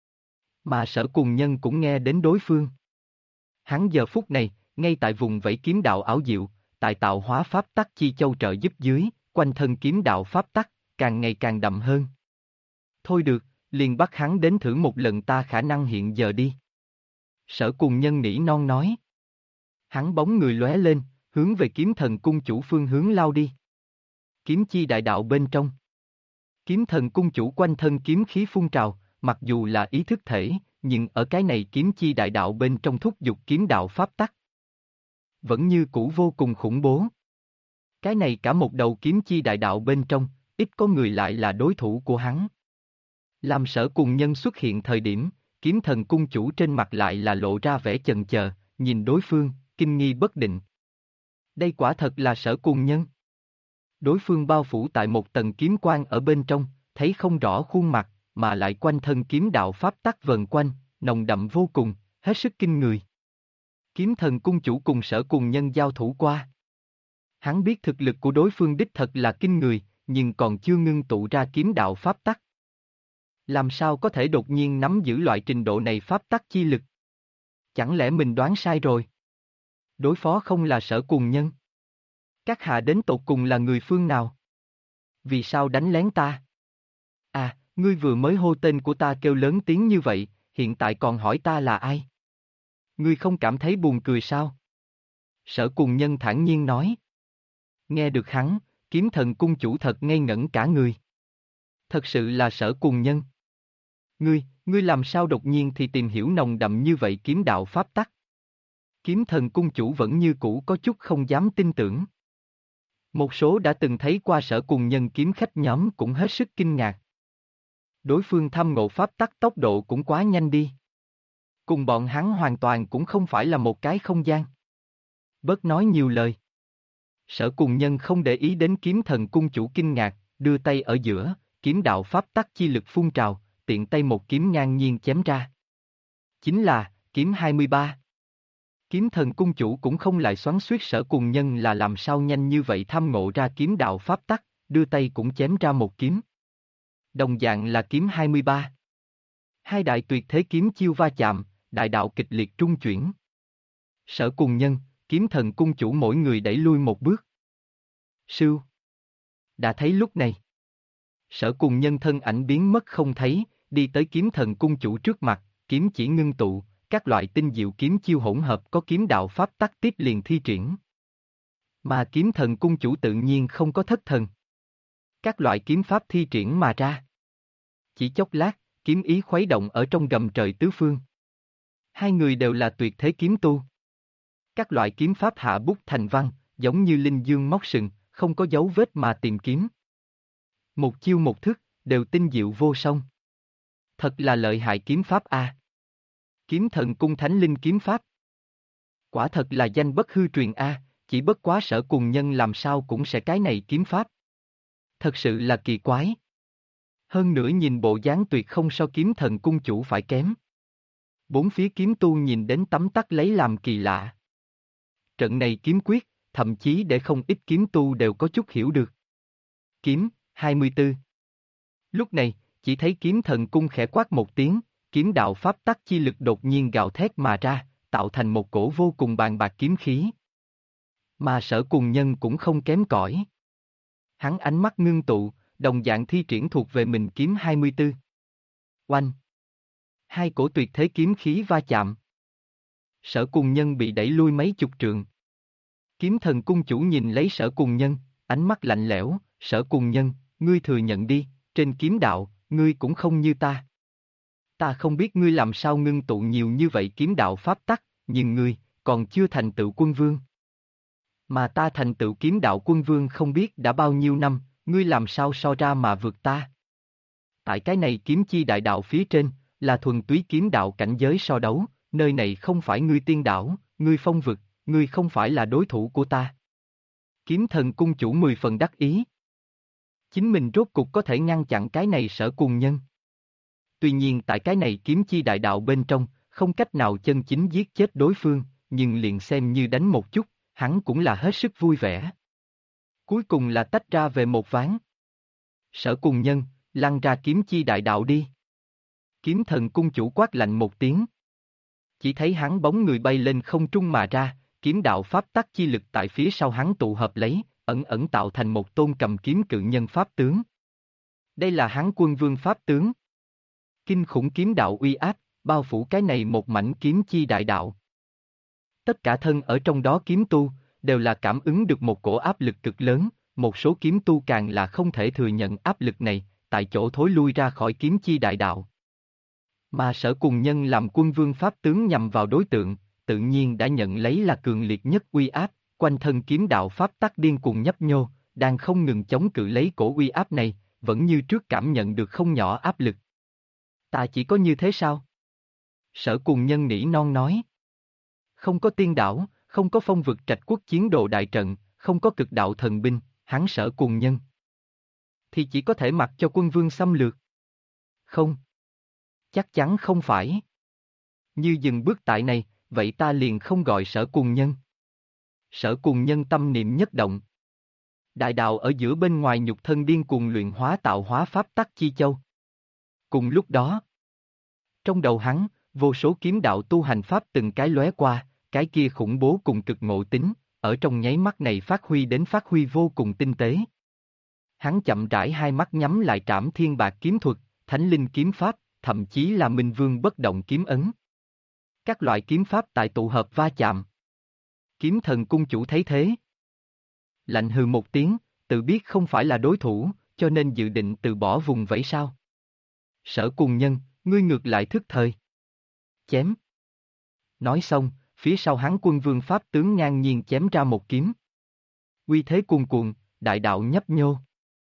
Mà sở cùng nhân cũng nghe đến đối phương. Hắn giờ phút này, ngay tại vùng vẫy kiếm đạo ảo diệu, tại tạo hóa pháp tắc chi châu trợ giúp dưới, quanh thân kiếm đạo pháp tắc, càng ngày càng đậm hơn. Thôi được, liền bắt hắn đến thử một lần ta khả năng hiện giờ đi. Sở cùng nhân nỉ non nói. Hắn bóng người lóe lên, hướng về kiếm thần cung chủ phương hướng lao đi. Kiếm chi đại đạo bên trong. Kiếm thần cung chủ quanh thân kiếm khí phun trào, mặc dù là ý thức thể, nhưng ở cái này kiếm chi đại đạo bên trong thúc giục kiếm đạo pháp tắc. Vẫn như cũ vô cùng khủng bố. Cái này cả một đầu kiếm chi đại đạo bên trong, ít có người lại là đối thủ của hắn. Làm sở cùng nhân xuất hiện thời điểm, kiếm thần cung chủ trên mặt lại là lộ ra vẻ chần chờ, nhìn đối phương, kinh nghi bất định. Đây quả thật là sở cùng nhân. Đối phương bao phủ tại một tầng kiếm quang ở bên trong, thấy không rõ khuôn mặt, mà lại quanh thân kiếm đạo pháp tắc vần quanh, nồng đậm vô cùng, hết sức kinh người. Kiếm thần cung chủ cùng sở cùng nhân giao thủ qua. Hắn biết thực lực của đối phương đích thật là kinh người, nhưng còn chưa ngưng tụ ra kiếm đạo pháp tắc. Làm sao có thể đột nhiên nắm giữ loại trình độ này pháp tắc chi lực? Chẳng lẽ mình đoán sai rồi? Đối phó không là sở cùng nhân? Các hạ đến tột cùng là người phương nào? Vì sao đánh lén ta? À, ngươi vừa mới hô tên của ta kêu lớn tiếng như vậy, hiện tại còn hỏi ta là ai? Ngươi không cảm thấy buồn cười sao? Sở cùng nhân thản nhiên nói. Nghe được hắn, kiếm thần cung chủ thật ngây ngẩn cả người. Thật sự là sở cùng nhân. Ngươi làm sao đột nhiên thì tìm hiểu nồng đậm như vậy kiếm đạo pháp tắc? Kiếm thần cung chủ vẫn như cũ có chút không dám tin tưởng. Một số đã từng thấy qua sở cùng nhân kiếm khách nhóm cũng hết sức kinh ngạc. Đối phương thăm ngộ pháp tắc tốc độ cũng quá nhanh đi. Cùng bọn hắn hoàn toàn cũng không phải là một cái không gian. Bớt nói nhiều lời. Sở cùng nhân không để ý đến kiếm thần cung chủ kinh ngạc, đưa tay ở giữa, kiếm đạo pháp tắc chi lực phun trào, tiện tay một kiếm ngang nhiên chém ra. Chính là, kiếm 23. Kiếm thần cung chủ cũng không lại xoắn xuýt sở cùng nhân là làm sao nhanh như vậy thăm ngộ ra kiếm đạo pháp tắc, đưa tay cũng chém ra một kiếm. Đồng dạng là kiếm 23. Hai đại tuyệt thế kiếm chiêu va chạm, đại đạo kịch liệt trung chuyển. Sở cùng nhân, kiếm thần cung chủ mỗi người đẩy lui một bước. Sưu. Đã thấy lúc này. Sở cùng nhân thân ảnh biến mất không thấy, đi tới kiếm thần cung chủ trước mặt, kiếm chỉ ngưng tụ, các loại tinh diệu kiếm chiêu hỗn hợp có kiếm đạo pháp tắc tiếp liền thi triển. Mà kiếm thần cung chủ tự nhiên không có thất thần. Các loại kiếm pháp thi triển mà ra. Chỉ chốc lát, kiếm ý khuấy động ở trong gầm trời tứ phương. Hai người đều là tuyệt thế kiếm tu. Các loại kiếm pháp hạ bút thành văn, giống như linh dương móc sừng, không có dấu vết mà tìm kiếm. Một chiêu một thức, đều tinh diệu vô song. Thật là lợi hại kiếm pháp a. Kiếm thần cung thánh linh kiếm pháp. Quả thật là danh bất hư truyền a, chỉ bất quá sở cùng nhân làm sao cũng sẽ cái này kiếm pháp. Thật sự là kỳ quái. Hơn nữa nhìn bộ dáng tuyệt không so kiếm thần cung chủ phải kém. Bốn phía kiếm tu nhìn đến tấm tắc lấy làm kỳ lạ. Trận này kiếm quyết, thậm chí để không ít kiếm tu đều có chút hiểu được. Kiếm, 24. Lúc này, chỉ thấy kiếm thần cung khẽ quát một tiếng, kiếm đạo pháp tắc chi lực đột nhiên gào thét mà ra, tạo thành một cổ vô cùng bàn bạc kiếm khí. Mà Sở Cùng Nhân cũng không kém cỏi. Hắn ánh mắt ngưng tụ, đồng dạng thi triển thuộc về mình kiếm 24. Oanh! Hai cổ tuyệt thế kiếm khí va chạm. Sở Cùng Nhân bị đẩy lui mấy chục trượng. Kiếm Thần Cung chủ nhìn lấy Sở Cùng Nhân, ánh mắt lạnh lẽo, Sở Cùng Nhân, ngươi thừa nhận đi, trên kiếm đạo, ngươi cũng không như ta. Ta không biết ngươi làm sao ngưng tụ nhiều như vậy kiếm đạo pháp tắc, nhưng ngươi, còn chưa thành tựu quân vương. Mà ta thành tựu kiếm đạo quân vương không biết đã bao nhiêu năm, ngươi làm sao so ra mà vượt ta. Tại cái này kiếm chi đại đạo phía trên, là thuần túy kiếm đạo cảnh giới so đấu, nơi này không phải ngươi tiên đảo, ngươi phong vực, ngươi không phải là đối thủ của ta. Kiếm Thần Cung chủ 10 phần đắc ý. Chính mình rốt cục có thể ngăn chặn cái này Sở Cùng Nhân. Tuy nhiên tại cái này kiếm chi đại đạo bên trong, không cách nào chân chính giết chết đối phương, nhưng liền xem như đánh một chút, hắn cũng là hết sức vui vẻ. Cuối cùng là tách ra về một ván. Sở Cùng Nhân, lăn ra kiếm chi đại đạo đi. Kiếm Thần Cung chủ quát lạnh một tiếng. Chỉ thấy hắn bóng người bay lên không trung mà ra, kiếm đạo pháp tắc chi lực tại phía sau hắn tụ hợp lấy, ẩn ẩn tạo thành một tôn cầm kiếm cự nhân pháp tướng. Đây là hắn quân vương pháp tướng. Kinh khủng kiếm đạo uy áp, bao phủ cái này một mảnh kiếm chi đại đạo. Tất cả thân ở trong đó kiếm tu, đều là cảm ứng được một cổ áp lực cực lớn, một số kiếm tu càng là không thể thừa nhận áp lực này, tại chỗ thối lui ra khỏi kiếm chi đại đạo. Mà Sở Cùng Nhân làm quân vương pháp tướng nhằm vào đối tượng, tự nhiên đã nhận lấy là cường liệt nhất uy áp, quanh thân kiếm đạo pháp tắc điên cuồng nhấp nhô, đang không ngừng chống cự lấy cổ uy áp này, vẫn như trước cảm nhận được không nhỏ áp lực. Ta chỉ có như thế sao? Sở Cùng Nhân nỉ non nói. Không có tiên đảo, không có phong vực trạch quốc chiến đồ đại trận, không có cực đạo thần binh, hắn Sở Cùng Nhân thì chỉ có thể mặc cho quân vương xâm lược. Không. Chắc chắn không phải. Như dừng bước tại này, vậy ta liền không gọi Sở Cùng Nhân. Sở Cùng Nhân tâm niệm nhất động. Đại đạo ở giữa bên ngoài nhục thân điên cuồng luyện hóa tạo hóa pháp tắc chi châu. Cùng lúc đó, trong đầu hắn, vô số kiếm đạo tu hành pháp từng cái lóe qua, cái kia khủng bố cùng cực ngộ tính, ở trong nháy mắt này phát huy vô cùng tinh tế. Hắn chậm rãi hai mắt nhắm lại Trảm Thiên Bạc kiếm thuật, Thánh Linh kiếm pháp, thậm chí là Minh Vương bất động kiếm ấn. Các loại kiếm pháp tại tụ hợp va chạm. Kiếm Thần Cung chủ thấy thế, lạnh hừ một tiếng, tự biết không phải là đối thủ, cho nên dự định từ bỏ vùng vẫy sao. Sở Cùng Nhân, ngươi ngược lại thức thời. Chém. Nói xong, phía sau hắn quân vương pháp tướng ngang nhiên chém ra một kiếm. Uy thế cuồn cuộn, đại đạo nhấp nhô.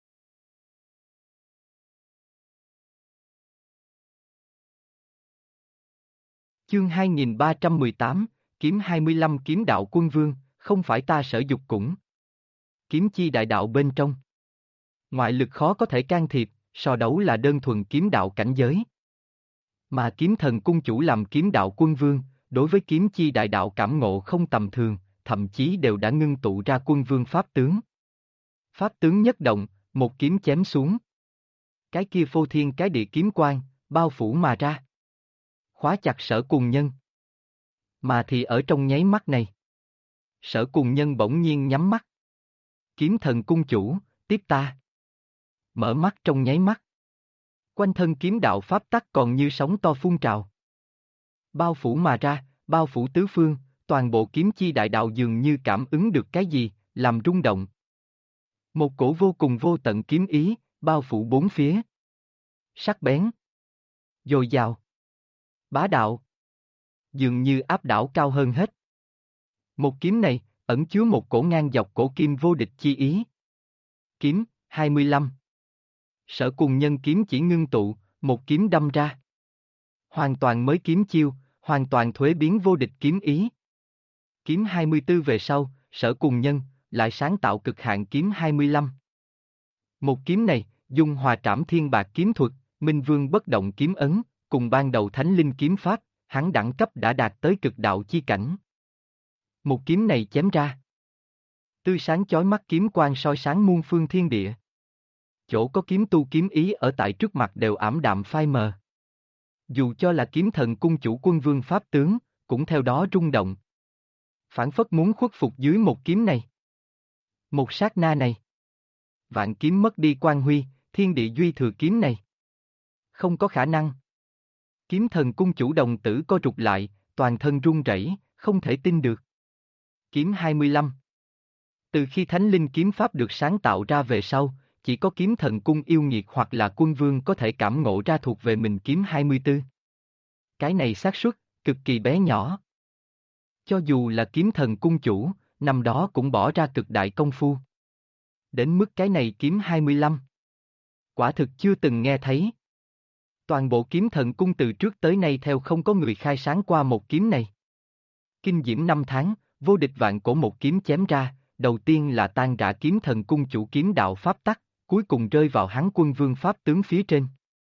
Chương 2318, kiếm 25 kiếm đạo quân vương, không phải ta Sở Dục cũng. Kiếm chi đại đạo bên trong. Ngoại lực khó có thể can thiệp, so đấu là đơn thuần kiếm đạo cảnh giới. Mà Kiếm Thần Cung chủ làm kiếm đạo quân vương, đối với kiếm chi đại đạo cảm ngộ không tầm thường, thậm chí đều đã ngưng tụ ra quân vương pháp tướng. Pháp tướng nhất động, một kiếm chém xuống. Cái kia phô thiên cái địa kiếm quang, bao phủ mà ra. Khóa chặt Sở Cùng Nhân. Mà thì ở trong nháy mắt này, Sở Cùng Nhân bỗng nhiên nhắm mắt. Kiếm Thần Cung chủ, tiếp ta. Mở mắt trong nháy mắt. Quanh thân kiếm đạo pháp tắc còn như sóng to phun trào. Bao phủ mà ra, bao phủ tứ phương, toàn bộ kiếm chi đại đạo dường như cảm ứng được cái gì, làm rung động. Một cổ vô cùng vô tận kiếm ý, bao phủ bốn phía. Sắc bén. Dồi dào. Bá đạo. Dường như áp đảo cao hơn hết. Một kiếm này, ẩn chứa một cổ ngang dọc cổ kim vô địch chi ý. Kiếm, 25. Sở Cùng Nhân kiếm chỉ ngưng tụ, một kiếm đâm ra. Hoàn toàn mới kiếm chiêu, hoàn toàn thuế biến vô địch kiếm ý. Kiếm 24 về sau, Sở Cùng Nhân lại sáng tạo cực hạn kiếm 25. Một kiếm này, dung hòa Trảm Thiên Bạc kiếm thuật, Minh Vương bất động kiếm ấn, cùng ban đầu Thánh Linh kiếm pháp, hắn đẳng cấp đã đạt tới cực đạo chi cảnh. Một kiếm này chém ra. Tươi sáng chói mắt kiếm quang soi sáng muôn phương thiên địa. Chỗ có kiếm tu kiếm ý ở tại trước mặt đều ảm đạm phai mờ. Dù cho là Kiếm Thần Cung chủ quân vương pháp tướng, cũng theo đó rung động. Phản phất muốn khuất phục dưới một kiếm này. Một sát na này, vạn kiếm mất đi quan huy, thiên địa duy thừa kiếm này. Không có khả năng. Kiếm thần cung chủ đồng tử co rụt lại, toàn thân run rẩy, không thể tin được. Kiếm 25. Từ khi Thánh Linh kiếm pháp được sáng tạo ra về sau, chỉ có kiếm thần cung yêu nghiệt hoặc là quân vương có thể cảm ngộ ra thuộc về mình kiếm 24. Cái này xác suất cực kỳ bé nhỏ. Cho dù là kiếm thần cung chủ, năm đó cũng bỏ ra cực đại công phu. Đến mức cái này kiếm 25. Quả thực chưa từng nghe thấy. Toàn bộ kiếm thần cung từ trước tới nay theo không có người khai sáng qua một kiếm này. Kinh diễm năm tháng, vô địch vạn cổ một kiếm chém ra, đầu tiên là tan rã kiếm thần cung chủ kiếm đạo pháp tắc, cuối cùng rơi vào hắn quân vương pháp tướng phía trên.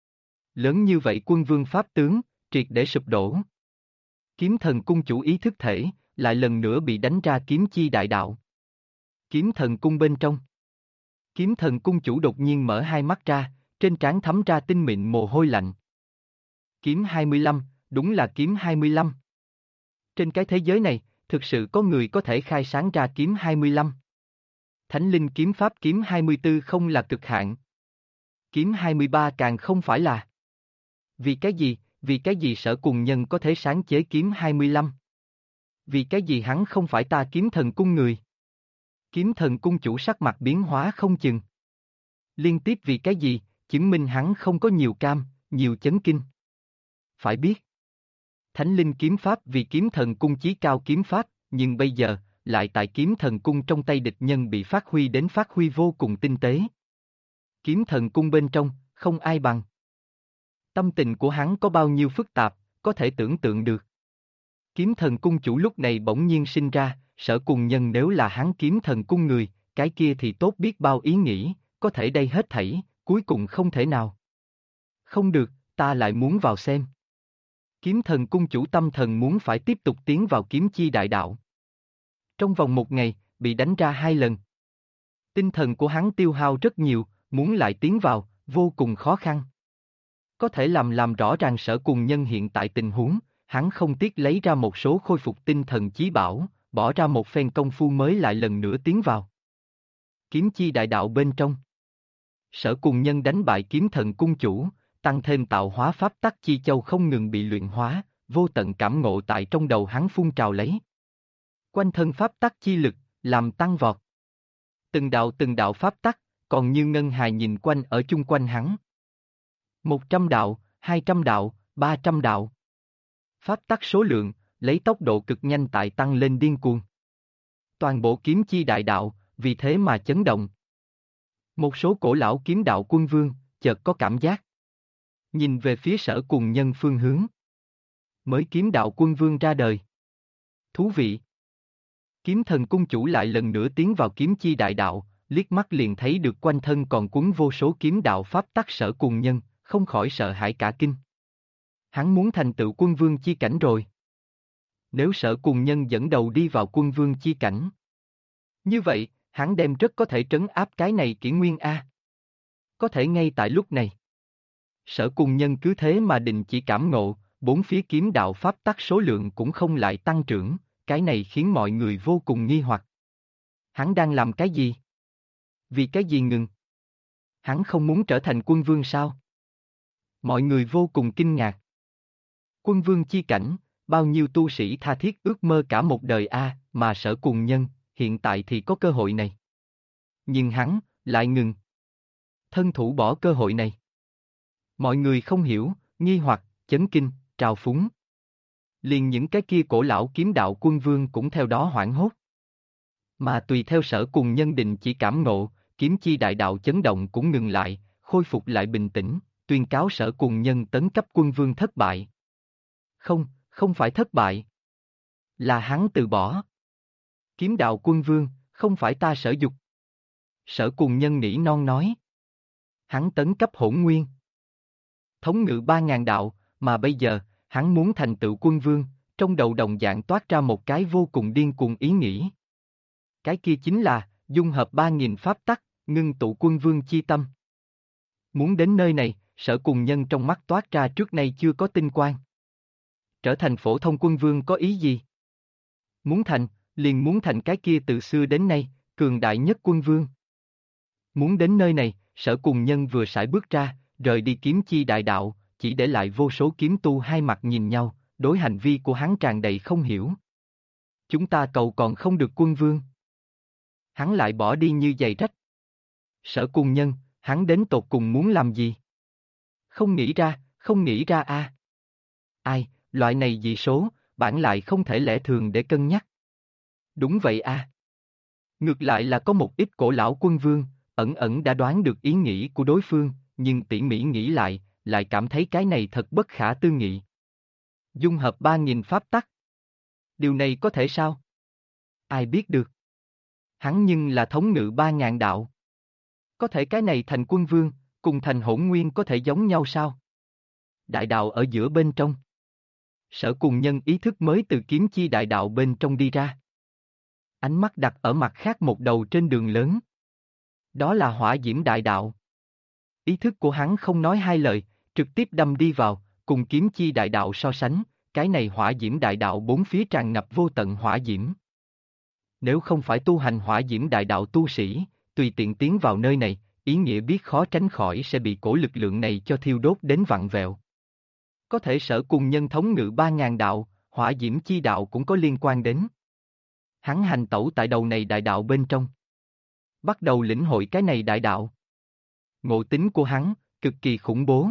Lớn như vậy quân vương pháp tướng, triệt để sụp đổ. Kiếm thần cung chủ ý thức thể, lại lần nữa bị đánh ra kiếm chi đại đạo. Kiếm thần cung bên trong. Kiếm thần cung chủ đột nhiên mở hai mắt ra, trên trán thấm ra tinh mịn mồ hôi lạnh. Kiếm 25, đúng là kiếm 25. Trên cái thế giới này, thực sự có người có thể khai sáng ra kiếm 25. Thánh linh kiếm pháp kiếm 24 không là cực hạn. Kiếm 23 càng không phải là. Vì cái gì Sở Cùng Nhân có thể sáng chế kiếm 25? Vì cái gì hắn không phải ta kiếm thần cung người? Kiếm thần cung chủ sắc mặt biến hóa không chừng. Liên tiếp vì cái gì, chứng minh hắn không có nhiều cam, nhiều chấn kinh. Phải biết, Thánh Linh kiếm pháp vì kiếm thần cung chí cao kiếm pháp, nhưng bây giờ, lại tại kiếm thần cung trong tay địch nhân bị phát huy vô cùng tinh tế. Kiếm thần cung bên trong, không ai bằng. Tâm tình của hắn có bao nhiêu phức tạp, có thể tưởng tượng được. Kiếm thần cung chủ lúc này bỗng nhiên sinh ra, Sở Cùng Nhân nếu là hắn kiếm thần cung người, cái kia thì tốt biết bao ý nghĩ, có thể đây hết thảy, cuối cùng không thể nào. Không được, ta lại muốn vào xem. Kiếm thần cung chủ tâm thần muốn phải tiếp tục tiến vào kiếm chi đại đạo. Trong vòng một ngày, bị đánh ra 2 lần. Tinh thần của hắn tiêu hao rất nhiều, muốn lại tiến vào, vô cùng khó khăn. Có thể làm rõ ràng Sở Cùng Nhân hiện tại tình huống, hắn không tiếc lấy ra một số khôi phục tinh thần chí bảo, bỏ ra một phen công phu mới lại lần nữa tiến vào. Kiếm chi đại đạo bên trong. Sở Cùng Nhân đánh bại kiếm thần cung chủ, tăng thêm tạo hóa pháp tắc chi châu không ngừng bị luyện hóa, vô tận cảm ngộ tại trong đầu hắn phun trào lấy. Quanh thân pháp tắc chi lực, làm tăng vọt. Từng đạo pháp tắc, còn như ngân hà nhìn quanh ở chung quanh hắn. 100 đạo, 200 đạo, 300 đạo. Pháp tắc số lượng, lấy tốc độ cực nhanh tại tăng lên điên cuồng. Toàn bộ kiếm chi đại đạo, vì thế mà chấn động. Một số cổ lão kiếm đạo quân vương, chợt có cảm giác. Nhìn về phía Sở Cùng Nhân phương hướng. Mới kiếm đạo quân vương ra đời. Thú vị. Kiếm thần cung chủ lại lần nữa tiến vào kiếm chi đại đạo, liếc mắt liền thấy được quanh thân còn quấn vô số kiếm đạo pháp tắc Sở Cùng Nhân, không khỏi sợ hãi cả kinh. Hắn muốn thành tựu quân vương chi cảnh rồi. Nếu Sở Cùng Nhân dẫn đầu đi vào quân vương chi cảnh. Như vậy, hắn đem rất có thể trấn áp cái này Kỷ Nguyên A. Có thể ngay tại lúc này. Sở Cùng Nhân cứ thế mà định chỉ cảm ngộ, bốn phía kiếm đạo pháp tắc số lượng cũng không lại tăng trưởng, cái này khiến mọi người vô cùng nghi hoặc. Hắn đang làm cái gì? Vì cái gì ngừng? Hắn không muốn trở thành quân vương sao? Mọi người vô cùng kinh ngạc. Quân vương chi cảnh, bao nhiêu tu sĩ tha thiết ước mơ cả một đời a, mà Sở Cùng Nhân, hiện tại thì có cơ hội này. Nhưng hắn, lại ngừng. Thân thủ bỏ cơ hội này. Mọi người không hiểu, nghi hoặc, chấn kinh, trào phúng. Liền những cái kia cổ lão kiếm đạo quân vương cũng theo đó hoảng hốt. Mà tùy theo Sở Cùng Nhân định chỉ cảm ngộ, kiếm chi đại đạo chấn động cũng ngừng lại, khôi phục lại bình tĩnh, tuyên cáo Sở Cùng Nhân tấn cấp quân vương thất bại. Không, không phải thất bại. Là hắn từ bỏ. Kiếm đạo quân vương, không phải ta Sở Dục. Sở Cùng Nhân nỉ non nói. Hắn tấn cấp hỗn nguyên. Thống ngự 3.000 đạo, mà bây giờ, hắn muốn thành tựu quân vương, trong đầu đồng dạng toát ra một cái vô cùng điên cuồng ý nghĩ. Cái kia chính là, dung hợp 3.000 pháp tắc, ngưng tụ quân vương chi tâm. Muốn đến nơi này, Sở Cùng Nhân trong mắt toát ra trước nay chưa có tinh quang. Trở thành phổ thông quân vương có ý gì? Muốn thành, liền muốn thành cái kia từ xưa đến nay, cường đại nhất quân vương. Muốn đến nơi này, Sở Cùng Nhân vừa sải bước ra, rời đi kiếm chi đại đạo, chỉ để lại vô số kiếm tu hai mặt nhìn nhau, đối hành vi của hắn tràn đầy không hiểu. Chúng ta cầu còn không được quân vương. Hắn lại bỏ đi như giày rách. Sở Cùng Nhân, hắn đến tột cùng muốn làm gì? Không nghĩ ra, không nghĩ ra a. Ai, loại này dị số, bản lại không thể lẽ thường để cân nhắc. Đúng vậy a. Ngược lại là có một ít cổ lão quân vương, ẩn ẩn đã đoán được ý nghĩ của đối phương, nhưng tỉ mỉ nghĩ lại cảm thấy cái này thật bất khả tư nghị. Dung hợp 3.000 pháp tắc. Điều này có thể sao? Ai biết được? Hắn nhưng là thống ngự 3.000 đạo. Có thể cái này thành quân vương, cùng thành hỗn nguyên có thể giống nhau sao? Đại đạo ở giữa bên trong. Sở Cùng Nhân ý thức mới từ kiếm chi đại đạo bên trong đi ra. Ánh mắt đặt ở mặt khác một đầu trên đường lớn. Đó là hỏa diễm đại đạo. Ý thức của hắn không nói hai lời, trực tiếp đâm đi vào, cùng kiếm chi đại đạo so sánh, cái này hỏa diễm đại đạo bốn phía tràn ngập vô tận hỏa diễm. Nếu không phải tu hành hỏa diễm đại đạo tu sĩ, tùy tiện tiến vào nơi này, ý nghĩa biết khó tránh khỏi sẽ bị cổ lực lượng này cho thiêu đốt đến vặn vẹo. Có thể Sở Cùng Nhân thống ngự 3.000 đạo, hỏa diễm chi đạo cũng có liên quan đến. Hắn hành tẩu tại đầu này đại đạo bên trong. Bắt đầu lĩnh hội cái này đại đạo. Ngộ tính của hắn, cực kỳ khủng bố.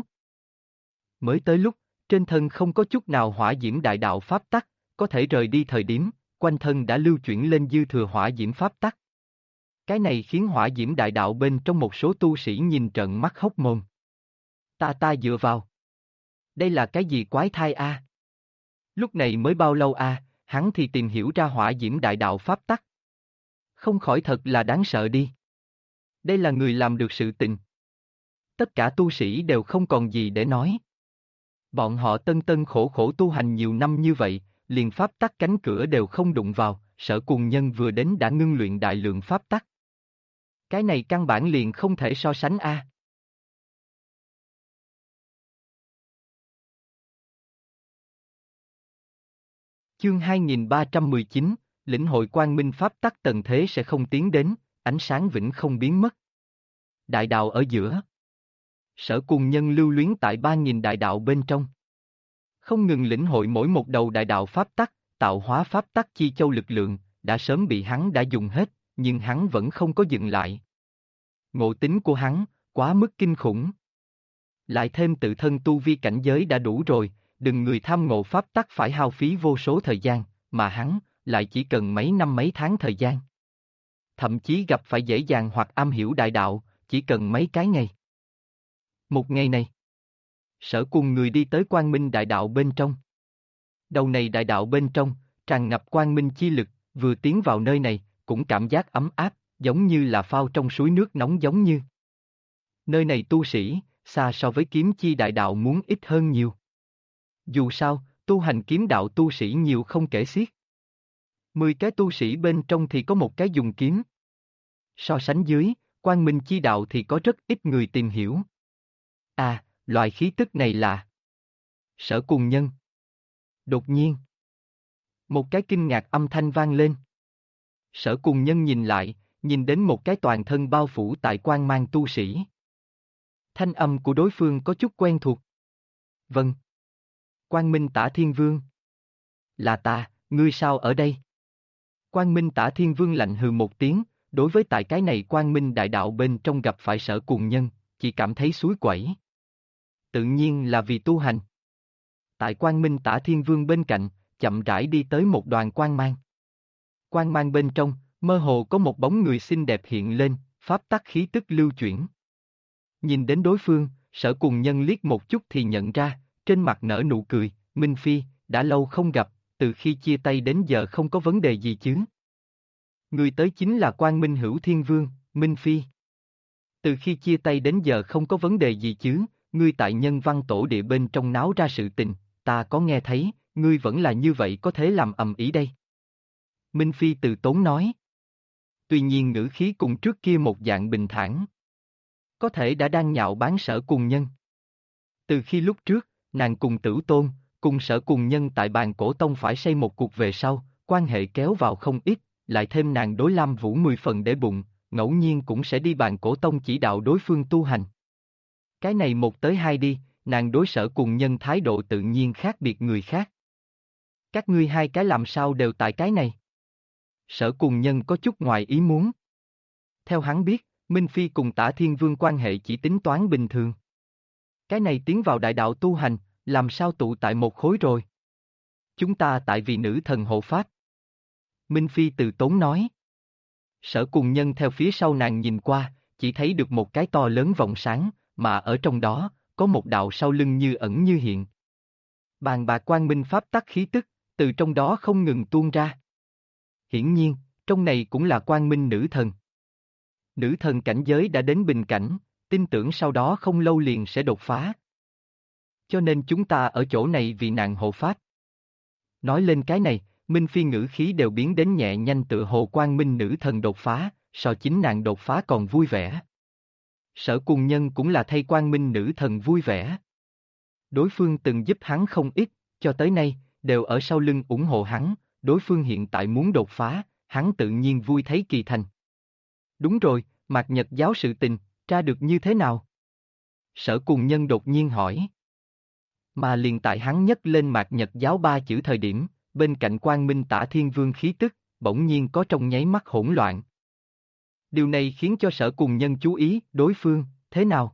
Mới tới lúc, trên thân không có chút nào hỏa diễm đại đạo pháp tắc, có thể rời đi thời điểm, quanh thân đã lưu chuyển lên dư thừa hỏa diễm pháp tắc. Cái này khiến hỏa diễm đại đạo bên trong một số tu sĩ nhìn trợn mắt hốc mồm. Ta dựa vào. Đây là cái gì quái thai a? Lúc này mới bao lâu a, hắn thì tìm hiểu ra hỏa diễm đại đạo pháp tắc. Không khỏi thật là đáng sợ đi. Đây là người làm được sự tình. Tất cả tu sĩ đều không còn gì để nói. Bọn họ tân tân khổ khổ tu hành nhiều năm như vậy, liền pháp tắc cánh cửa đều không đụng vào, Sở Cùng Nhân vừa đến đã ngưng luyện đại lượng pháp tắc. Cái này căn bản liền không thể so sánh a. Chương 2319, lĩnh hội quang minh pháp tắc tần thế sẽ không tiến đến, ánh sáng vĩnh không biến mất. Đại đạo ở giữa. Sở Cùng Nhân lưu luyến tại 3.000 đại đạo bên trong. Không ngừng lĩnh hội mỗi một đầu đại đạo pháp tắc, tạo hóa pháp tắc chi châu lực lượng, đã sớm bị hắn đã dùng hết, nhưng hắn vẫn không có dừng lại. Ngộ tính của hắn, quá mức kinh khủng. Lại thêm tự thân tu vi cảnh giới đã đủ rồi, đừng người tham ngộ pháp tắc phải hao phí vô số thời gian, mà hắn, lại chỉ cần mấy năm mấy tháng thời gian. Thậm chí gặp phải dễ dàng hoặc am hiểu đại đạo, chỉ cần mấy cái ngày. Một ngày này, Sở cùng người đi tới quang minh đại đạo bên trong. Đầu này đại đạo bên trong, tràn ngập quang minh chi lực, vừa tiến vào nơi này, cũng cảm giác ấm áp, giống như là phao trong suối nước nóng giống như. Nơi này tu sĩ, xa so với kiếm chi đại đạo muốn ít hơn nhiều. Dù sao, tu hành kiếm đạo tu sĩ nhiều không kể xiết. 10 cái tu sĩ bên trong thì có một cái dùng kiếm. So sánh dưới, quang minh chi đạo thì có rất ít người tìm hiểu. À, loại khí tức này là Sở Cùng Nhân. Đột nhiên, một cái kinh ngạc âm thanh vang lên. Sở Cùng Nhân nhìn lại, nhìn đến một cái toàn thân bao phủ tại quang mang tu sĩ. Thanh âm của đối phương có chút quen thuộc. Vâng. Quang Minh Tả Thiên Vương. Là ta, ngươi sao ở đây? Quang Minh Tả Thiên Vương lạnh hừ một tiếng, đối với tại cái này Quang Minh đại đạo bên trong gặp phải Sở Cùng Nhân, chỉ cảm thấy suối quẩy. Tự nhiên là vì tu hành. Tại Quang Minh Tả Thiên Vương bên cạnh, chậm rãi đi tới một đoàn quang mang. Quang mang bên trong, mơ hồ có một bóng người xinh đẹp hiện lên, pháp tắc khí tức lưu chuyển. Nhìn đến đối phương, Sở Cùng Nhân liếc một chút thì nhận ra, trên mặt nở nụ cười, Minh Phi, đã lâu không gặp, từ khi chia tay đến giờ không có vấn đề gì chứ. Người tới chính là Quang Minh Hữu Thiên Vương, Minh Phi. Từ khi chia tay đến giờ không có vấn đề gì chứ, ngươi tại Nhân Văn Tổ Địa bên trong náo ra sự tình, ta có nghe thấy, ngươi vẫn là như vậy có thế làm ầm ĩ đây. Minh Phi từ tốn nói. Tuy nhiên ngữ khí cùng trước kia một dạng bình thản. Có thể đã đang nhạo báng Sở Cùng Nhân. Từ khi lúc trước, nàng cùng Tử Tôn, cùng Sở Cùng Nhân tại bàn cổ tông phải xây một cuộc về sau, quan hệ kéo vào không ít, lại thêm nàng đối Lam Vũ 10 phần để bụng, ngẫu nhiên cũng sẽ đi bàn cổ tông chỉ đạo đối phương tu hành. Cái này một tới hai đi, nàng đối Sở Cùng Nhân thái độ tự nhiên khác biệt người khác. Các ngươi hai cái làm sao đều tại cái này? Sở Cùng Nhân có chút ngoài ý muốn. Theo hắn biết, Minh Phi cùng Tả Thiên Vương quan hệ chỉ tính toán bình thường. Cái này tiến vào đại đạo tu hành, làm sao tụ tại một khối rồi? Chúng ta tại vì nữ thần hộ pháp. Minh Phi từ tốn nói. Sở Cùng Nhân theo phía sau nàng nhìn qua, chỉ thấy được một cái to lớn vòng sáng, mà ở trong đó, có một đạo sau lưng như ẩn như hiện. Bàn bạc quang minh pháp tắc khí tức, từ trong đó không ngừng tuôn ra. Hiển nhiên, trong này cũng là quang minh nữ thần. Nữ thần cảnh giới đã đến bình cảnh, tin tưởng sau đó không lâu liền sẽ đột phá. Cho nên chúng ta ở chỗ này vì nàng hộ pháp. Nói lên cái này, Minh Phi ngữ khí đều biến đến nhẹ nhanh tựa hồ quang minh nữ thần đột phá, so chính nàng đột phá còn vui vẻ. Sở Cùng Nhân cũng là thay quang minh nữ thần vui vẻ. Đối phương từng giúp hắn không ít, cho tới nay, đều ở sau lưng ủng hộ hắn, đối phương hiện tại muốn đột phá, hắn tự nhiên vui thấy kỳ thành. Đúng rồi, Mạt Nhật giáo sự tình, tra được như thế nào? Sở Cùng Nhân đột nhiên hỏi. Mà liền tại hắn nhấc lên Mạt Nhật giáo ba chữ thời điểm, bên cạnh Quang Minh Tả Thiên Vương khí tức, bỗng nhiên có trong nháy mắt hỗn loạn. Điều này khiến cho Sở Cùng Nhân chú ý, đối phương, thế nào?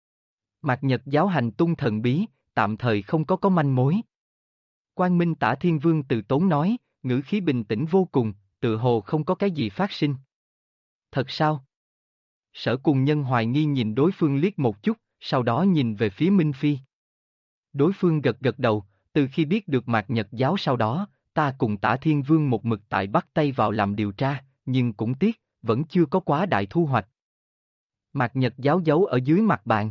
Mạt Nhật giáo hành tung thần bí, tạm thời không có manh mối. Quang Minh Tả Thiên Vương từ tốn nói, ngữ khí bình tĩnh vô cùng, tự hồ không có cái gì phát sinh. Thật sao? Sở Cùng Nhân hoài nghi nhìn đối phương liếc một chút, sau đó nhìn về phía Minh Phi. Đối phương gật gật đầu, từ khi biết được Mạt Nhật giáo sau đó, ta cùng Tả Thiên Vương một mực tại bắt tay vào làm điều tra, nhưng cũng tiếc, vẫn chưa có quá đại thu hoạch. Mạt Nhật giáo giấu ở dưới mặt bàn.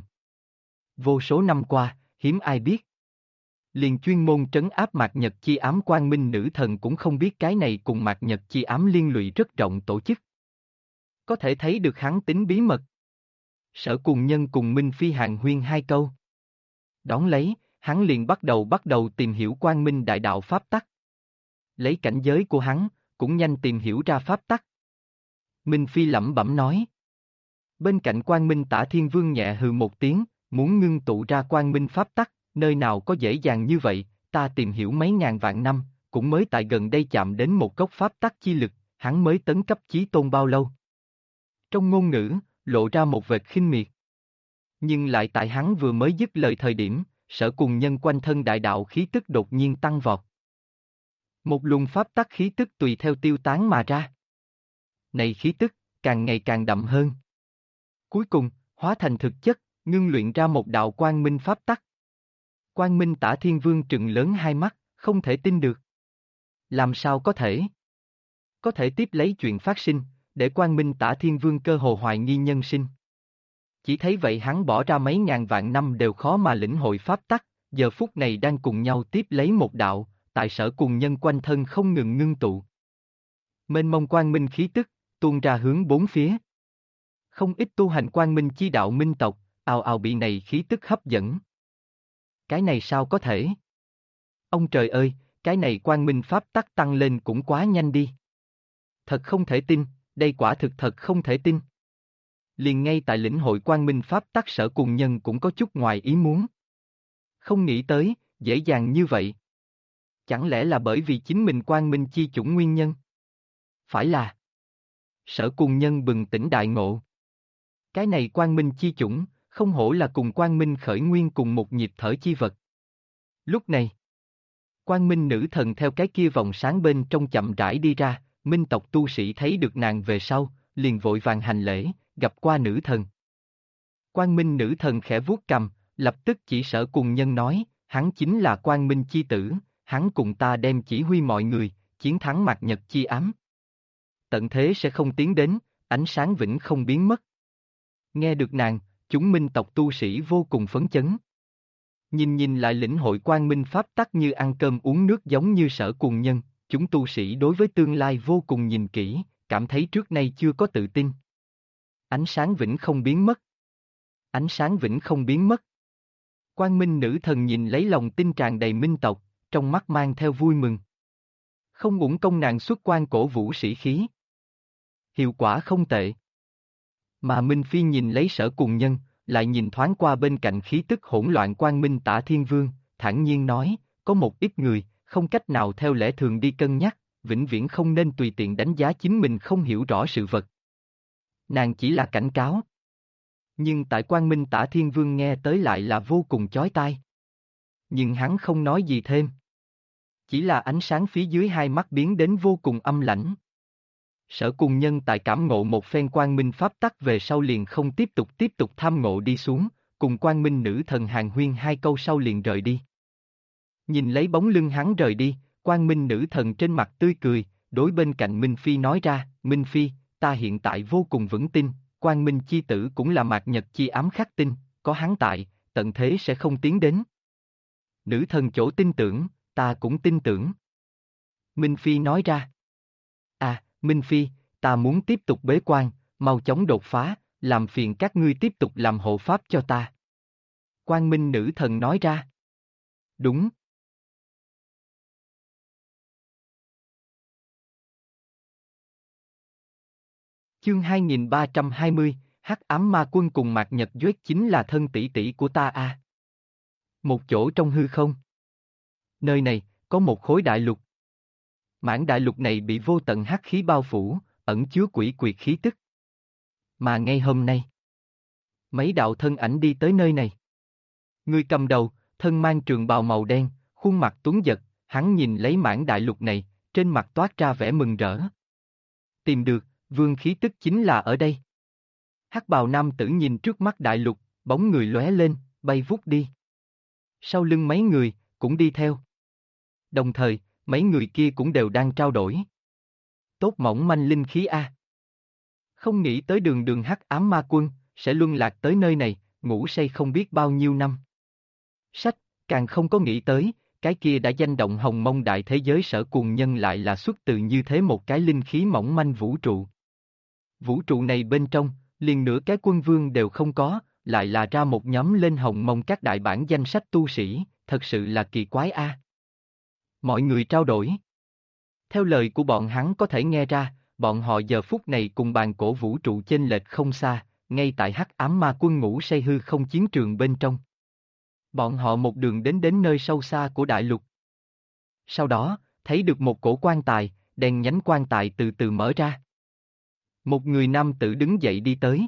Vô số năm qua, hiếm ai biết. Liền chuyên môn trấn áp Mạt Nhật chi ám quang minh nữ thần cũng không biết cái này cùng Mạt Nhật chi ám liên lụy rất rộng tổ chức. Có thể thấy được hắn tính bí mật. Sở Cùng Nhân cùng Minh Phi hàn huyên hai câu. Đón lấy, hắn liền bắt đầu tìm hiểu quang minh đại đạo pháp tắc. Lấy cảnh giới của hắn, cũng nhanh tìm hiểu ra pháp tắc. Minh Phi lẩm bẩm nói. Bên cạnh Quang Minh Tả Thiên Vương nhẹ hừ một tiếng, muốn ngưng tụ ra quang minh pháp tắc, nơi nào có dễ dàng như vậy, ta tìm hiểu mấy ngàn vạn năm, cũng mới tại gần đây chạm đến một cốc pháp tắc chi lực, hắn mới tấn cấp chí tôn bao lâu. Trong ngôn ngữ, lộ ra một vệt khinh miệt. Nhưng lại tại hắn vừa mới dứt lời thời điểm, Sở Cùng Nhân quanh thân đại đạo khí tức đột nhiên tăng vọt. Một luồng pháp tắc khí tức tùy theo tiêu tán mà ra. Này khí tức, càng ngày càng đậm hơn. Cuối cùng, hóa thành thực chất, ngưng luyện ra một đạo quang minh pháp tắc. Quang Minh Tả Thiên Vương trừng lớn hai mắt, không thể tin được. Làm sao có thể? Có thể tiếp lấy chuyện phát sinh, để Quang Minh Tả Thiên Vương cơ hồ hoài nghi nhân sinh. Chỉ thấy vậy hắn bỏ ra mấy ngàn vạn năm đều khó mà lĩnh hội pháp tắc, giờ phút này đang cùng nhau tiếp lấy một đạo, tại Sở Cùng Nhân quanh thân không ngừng ngưng tụ. Mênh mông quang minh khí tức, tuôn ra hướng bốn phía. Không ít tu hành quang minh chi đạo minh tộc, ào ào bị này khí tức hấp dẫn. Cái này sao có thể? Ông trời ơi, cái này quang minh pháp tắc tăng lên cũng quá nhanh đi. Thật không thể tin, đây quả thực thật không thể tin. Liền ngay tại lĩnh hội quang minh pháp tắc Sở Cùng Nhân cũng có chút ngoài ý muốn. Không nghĩ tới, dễ dàng như vậy. Chẳng lẽ là bởi vì chính mình quang minh chi chủng nguyên nhân? Phải là. Sở Cùng Nhân bừng tỉnh đại ngộ. Cái này quang minh chi chủng, không hổ là cùng quang minh khởi nguyên cùng một nhịp thở chi vật. Lúc này, quang minh nữ thần theo cái kia vòng sáng bên trong chậm rãi đi ra, minh tộc tu sĩ thấy được nàng về sau, liền vội vàng hành lễ, gặp qua nữ thần. Quang minh nữ thần khẽ vuốt cằm, lập tức chỉ Sở Cùng Nhân nói, hắn chính là quang minh chi tử, hắn cùng ta đem chỉ huy mọi người, chiến thắng Mạt Nhật chi ám. Tận thế sẽ không tiến đến, ánh sáng vĩnh không biến mất. Nghe được nàng, chúng minh tộc tu sĩ vô cùng phấn chấn. Nhìn lại lĩnh hội quang minh pháp tắc như ăn cơm uống nước giống như Sở Cùng Nhân, chúng tu sĩ đối với tương lai vô cùng nhìn kỹ, cảm thấy trước nay chưa có tự tin. Ánh sáng vĩnh không biến mất. Ánh sáng vĩnh không biến mất. Quang minh nữ thần nhìn lấy lòng tin tràn đầy minh tộc, trong mắt mang theo vui mừng. Không uổng công nàng xuất quan cổ vũ sĩ khí. Hiệu quả không tệ. Mà Minh Phi nhìn lấy Sở Cùng Nhân, lại nhìn thoáng qua bên cạnh khí tức hỗn loạn Quang Minh Tả Thiên Vương, thản nhiên nói, có một ít người, không cách nào theo lẽ thường đi cân nhắc, vĩnh viễn không nên tùy tiện đánh giá chính mình không hiểu rõ sự vật. Nàng chỉ là cảnh cáo. Nhưng tại Quang Minh Tả Thiên Vương nghe tới lại là vô cùng chói tai. Nhưng hắn không nói gì thêm. Chỉ là ánh sáng phía dưới hai mắt biến đến vô cùng âm lãnh. Sở Cùng Nhân tại cảm ngộ một phen quang minh pháp tắc về sau liền không tiếp tục tham ngộ đi xuống, cùng quang minh nữ thần hàn huyên hai câu sau liền rời đi. Nhìn lấy bóng lưng hắn rời đi, quang minh nữ thần trên mặt tươi cười, đối bên cạnh Minh Phi nói ra, Minh Phi, ta hiện tại vô cùng vững tin, quang minh chi tử cũng là mạt nhật chi ám khắc tinh, có hắn tại, tận thế sẽ không tiến đến. Nữ thần chỗ tin tưởng, ta cũng tin tưởng. Minh Phi nói ra. À, Minh Phi, ta muốn tiếp tục bế quan, mau chóng đột phá, làm phiền các ngươi tiếp tục làm hộ pháp cho ta. Quang Minh nữ thần nói ra. Đúng. Chương 2320, Hắc Ám Ma Quân cùng Mạc Nhật Duết chính là thân tỷ tỷ của ta a. Một chỗ trong hư không. Nơi này, có một khối đại lục. Mảng đại lục này bị vô tận hắc khí bao phủ, ẩn chứa quỷ quyệt khí tức. Mà ngay hôm nay, mấy đạo thân ảnh đi tới nơi này. Người cầm đầu, thân mang trường bào màu đen, khuôn mặt tuấn giật, hắn nhìn lấy mảng đại lục này, trên mặt toát ra vẻ mừng rỡ. Tìm được, vương khí tức chính là ở đây. Hắc bào nam tử nhìn trước mắt đại lục, bóng người lóe lên, bay vút đi. Sau lưng mấy người, cũng đi theo. Đồng thời, mấy người kia cũng đều đang trao đổi. Tốt mỏng manh linh khí a. Không nghĩ tới đường đường Hắc Ám Ma Quân, sẽ luân lạc tới nơi này, ngủ say không biết bao nhiêu năm. Sách, càng không có nghĩ tới, cái kia đã danh động hồng mông đại thế giới Sở Cuồng Nhân lại là xuất từ như thế một cái linh khí mỏng manh vũ trụ. Vũ trụ này bên trong, liền nửa cái quân vương đều không có, lại là ra một nhóm lên hồng mông các đại bản danh sách tu sĩ, thật sự là kỳ quái a. Mọi người trao đổi. Theo lời của bọn hắn có thể nghe ra, bọn họ giờ phút này cùng bàn cổ vũ trụ chênh lệch không xa, ngay tại Hắc Ám Ma Quân ngủ say hư không chiến trường bên trong. Bọn họ một đường đến nơi sâu xa của đại lục. Sau đó, thấy được một cổ quan tài, đèn nhánh quan tài từ từ mở ra. Một người nam tử đứng dậy đi tới.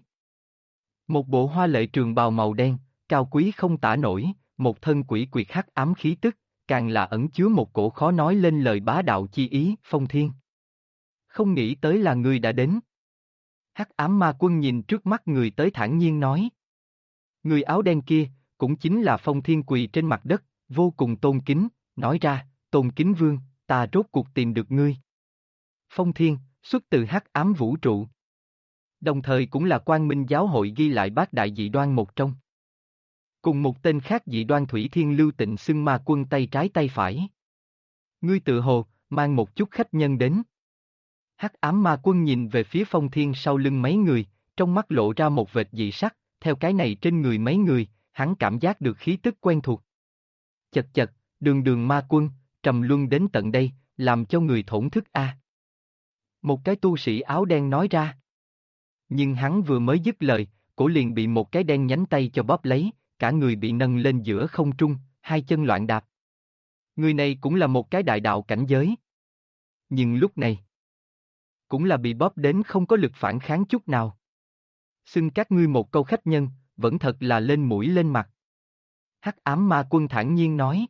Một bộ hoa lệ trường bào màu đen, cao quý không tả nổi, một thân quỷ quyệt hắc ám khí tức, càng là ẩn chứa một cổ khó nói lên lời bá đạo chi ý, Phong Thiên. Không nghĩ tới là ngươi đã đến. Hắc Ám Ma Quân nhìn trước mắt người tới thản nhiên nói. Người áo đen kia, cũng chính là Phong Thiên quỳ trên mặt đất, vô cùng tôn kính, nói ra, Tôn Kính Vương, ta rốt cuộc tìm được ngươi. Phong Thiên, xuất từ Hắc Ám vũ trụ. Đồng thời cũng là Quang Minh giáo hội ghi lại bát đại dị đoan một trong. Cùng một tên khác dị đoan Thủy Thiên Lưu Tịnh xưng Ma Quân tay trái tay phải. Ngươi tự hồ, mang một chút khách nhân đến. Hắc Ám Ma Quân nhìn về phía Phong Thiên sau lưng mấy người, trong mắt lộ ra một vệt dị sắc, theo cái này trên người mấy người, hắn cảm giác được khí tức quen thuộc. Chật chật, đường đường Ma Quân, trầm luân đến tận đây, làm cho người thổn thức a. Một cái tu sĩ áo đen nói ra. Nhưng hắn vừa mới dứt lời, cổ liền bị một cái đen nhánh tay cho bóp lấy, cả người bị nâng lên giữa không trung, hai chân loạn đạp. Người này cũng là một cái đại đạo cảnh giới. Nhưng lúc này, cũng là bị bóp đến không có lực phản kháng chút nào. Xưng các ngươi một câu khách nhân, vẫn thật là lên mũi lên mặt. Hắc Ám Ma Quân thản nhiên nói.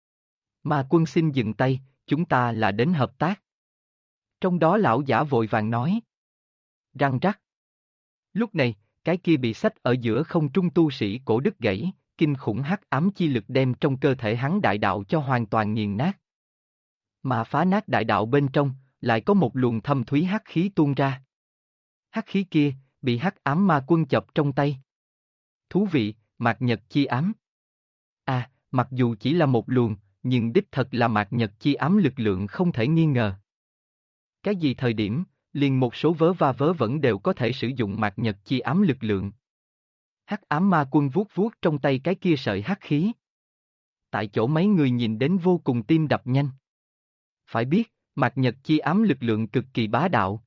Ma Quân xin dừng tay, chúng ta là đến hợp tác. Trong đó lão giả vội vàng nói. Răng rắc. Lúc này, cái kia bị xách ở giữa không trung tu sĩ cổ đứt gãy, kinh khủng hắc ám chi lực đem trong cơ thể hắn đại đạo cho hoàn toàn nghiền nát. Mà phá nát đại đạo bên trong, lại có một luồng thâm thúy hắc khí tuôn ra. Hắc khí kia, bị Hắc Ám Ma Quân chọc trong tay. Thú vị, mạt nhật chi ám. À, mặc dù chỉ là một luồng, nhưng đích thật là mạt nhật chi ám lực lượng không thể nghi ngờ. Cái gì thời điểm, liền một số vớ va vớ vẩn đều có thể sử dụng mạt nhật chi ám lực lượng. Hắc Ám Ma Quân vuốt vuốt trong tay cái kia sợi hắc khí. Tại chỗ mấy người nhìn đến vô cùng tim đập nhanh. Phải biết, mạt nhật chi ám lực lượng cực kỳ bá đạo.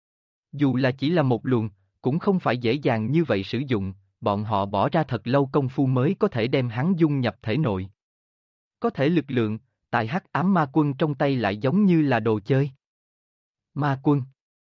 Dù là chỉ là một luồng, cũng không phải dễ dàng như vậy sử dụng, bọn họ bỏ ra thật lâu công phu mới có thể đem hắn dung nhập thể nội. Có thể lực lượng, tại hắc ám ma quân trong tay lại giống như là đồ chơi. Ma quân.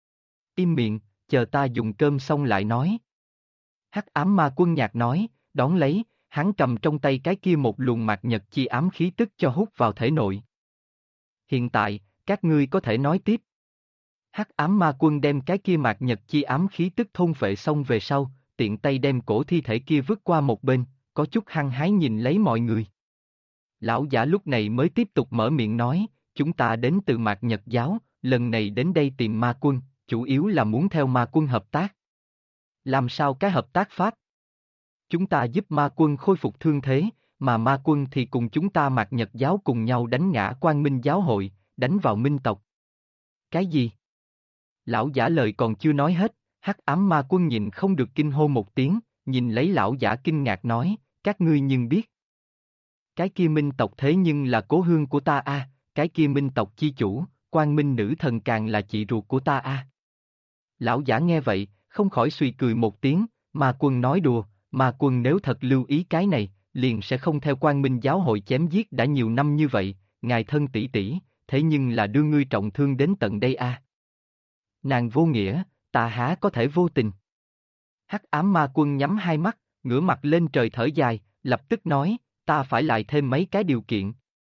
Im miệng, chờ ta dùng cơm xong lại nói. Hắc ám ma quân nhạt nói, đón lấy, hắn cầm trong tay cái kia một luồng mạt nhật chi ám khí tức cho hút vào thể nội. Hiện tại, các ngươi có thể nói tiếp. Hắc ám ma quân đem cái kia mạt nhật chi ám khí tức thôn phệ xong về sau, tiện tay đem cổ thi thể kia vứt qua một bên, có chút hăng hái nhìn lấy mọi người. Lão giả lúc này mới tiếp tục mở miệng nói, chúng ta đến từ mạt nhật giáo, lần này đến đây tìm ma quân, chủ yếu là muốn theo ma quân hợp tác. Làm sao cái hợp tác pháp? Chúng ta giúp ma quân khôi phục thương thế, mà ma quân thì cùng chúng ta mạt nhật giáo cùng nhau đánh ngã Quang Minh giáo hội, đánh vào minh tộc. Cái gì? Lão giả lời còn chưa nói hết, hắc ám ma quân nhìn không được kinh hô một tiếng, nhìn lấy lão giả kinh ngạc nói, các ngươi nhưng biết. Cái kia minh tộc thế nhưng là cố hương của ta a, cái kia minh tộc chi chủ, Quang Minh nữ thần càng là chị ruột của ta a. Lão giả nghe vậy, không khỏi suy cười một tiếng, ma quân nói đùa, ma quân nếu thật lưu ý cái này, liền sẽ không theo Quang Minh giáo hội chém giết đã nhiều năm như vậy, ngài thân tỷ tỷ, thế nhưng là đưa ngươi trọng thương đến tận đây a. Nàng vô nghĩa, ta há có thể vô tình. Hắc ám ma quân nhắm hai mắt, ngửa mặt lên trời thở dài, lập tức nói, ta phải lại thêm mấy cái điều kiện.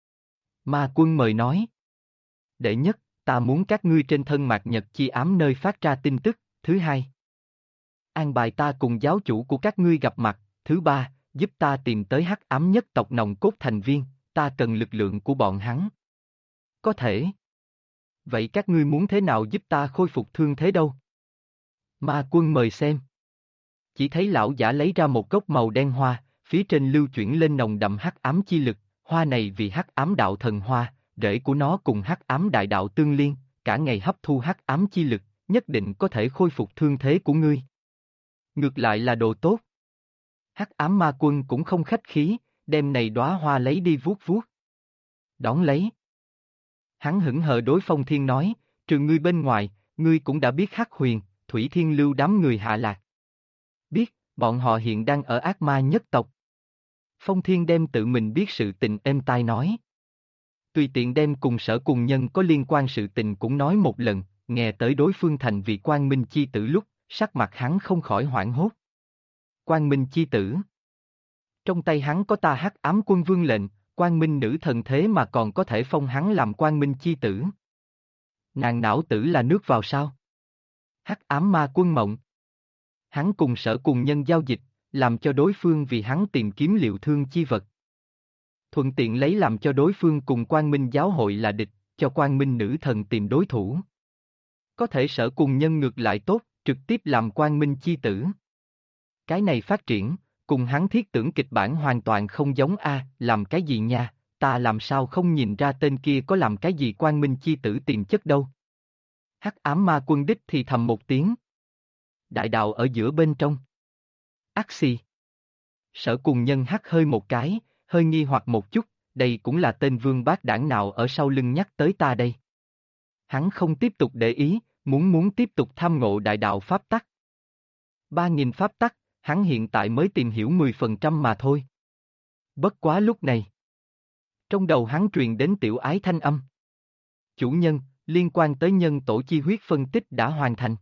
Ma quân mời nói. Đệ nhất, ta muốn các ngươi trên thân mạt nhật chi ám nơi phát ra tin tức, thứ hai. An bài ta cùng giáo chủ của các ngươi gặp mặt, thứ ba, giúp ta tìm tới hắc ám nhất tộc nòng cốt thành viên, ta cần lực lượng của bọn hắn. Có thể. Vậy các ngươi muốn thế nào giúp ta khôi phục thương thế đâu? Ma quân mời xem. Chỉ thấy lão giả lấy ra một gốc màu đen hoa, phía trên lưu chuyển lên nồng đậm hắc ám chi lực, hoa này vì hắc ám đạo thần hoa, rễ của nó cùng hắc ám đại đạo tương liên, cả ngày hấp thu hắc ám chi lực, nhất định có thể khôi phục thương thế của ngươi. Ngược lại là đồ tốt. Hắc ám ma quân cũng không khách khí, đem này đóa hoa lấy đi vuốt vuốt. Đón lấy. Hắn hững hờ đối Phong Thiên nói, trừ ngươi bên ngoài, ngươi cũng đã biết Hắc Huyền, Thủy Thiên Lưu đám người hạ lạc. Biết, bọn họ hiện đang ở ác ma nhất tộc. Phong Thiên đem tự mình biết sự tình êm tai nói. Tùy tiện đem cùng sở cùng nhân có liên quan sự tình cũng nói một lần, nghe tới đối phương thành vị Quang Minh chi tử lúc, sắc mặt hắn không khỏi hoảng hốt. Quang Minh chi tử. Trong tay hắn có ta Hắc ám quân vương lệnh, Quang Minh nữ thần thế mà còn có thể phong hắn làm Quang Minh chi tử. Nàng não tử là nước vào sao? Hắc ám ma quân mộng. Hắn cùng sở cùng nhân giao dịch, làm cho đối phương vì hắn tìm kiếm liệu thương chi vật. Thuận tiện lấy làm cho đối phương cùng Quang Minh giáo hội là địch, cho Quang Minh nữ thần tìm đối thủ. Có thể sở cùng nhân ngược lại tốt, trực tiếp làm Quang Minh chi tử. Cái này phát triển, cùng hắn thiết tưởng kịch bản hoàn toàn không giống a, làm cái gì nha, ta làm sao không nhìn ra tên kia có làm cái gì Quang Minh chi tử tiềm chất đâu. Hắc ám ma quân đích thì thầm một tiếng. Đại đạo ở giữa bên trong. Ác xì. Sở cùng nhân hắt hơi một cái, hơi nghi hoặc một chút, đây cũng là tên vương bát đảng nào ở sau lưng nhắc tới ta đây. Hắn không tiếp tục để ý, muốn tiếp tục tham ngộ đại đạo pháp tắc. 3.000 pháp tắc, hắn hiện tại mới tìm hiểu 10% mà thôi. Bất quá lúc này. Trong đầu hắn truyền đến tiểu ái thanh âm. Chủ nhân, liên quan tới nhân tổ chi huyết phân tích đã hoàn thành.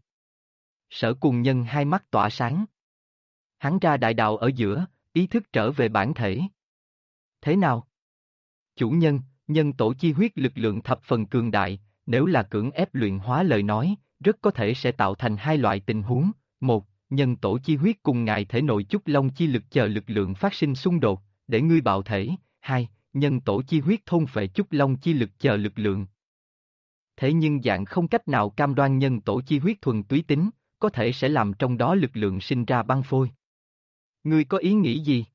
Sở cùng nhân hai mắt tỏa sáng. Hắn ra đại đạo ở giữa, ý thức trở về bản thể. Thế nào? Chủ nhân, nhân tổ chi huyết lực lượng thập phần cường đại, nếu là cưỡng ép luyện hóa lời nói, rất có thể sẽ tạo thành hai loại tình huống. Một, nhân tổ chi huyết cùng ngài thể nội chút long chi lực chờ lực lượng phát sinh xung đột, để ngươi bạo thể. Hai, nhân tổ chi huyết thôn phệ chút long chi lực chờ lực lượng. Thế nhưng dạng không cách nào cam đoan nhân tổ chi huyết thuần túy tính, có thể sẽ làm trong đó lực lượng sinh ra băng phôi. Ngươi có ý nghĩ gì?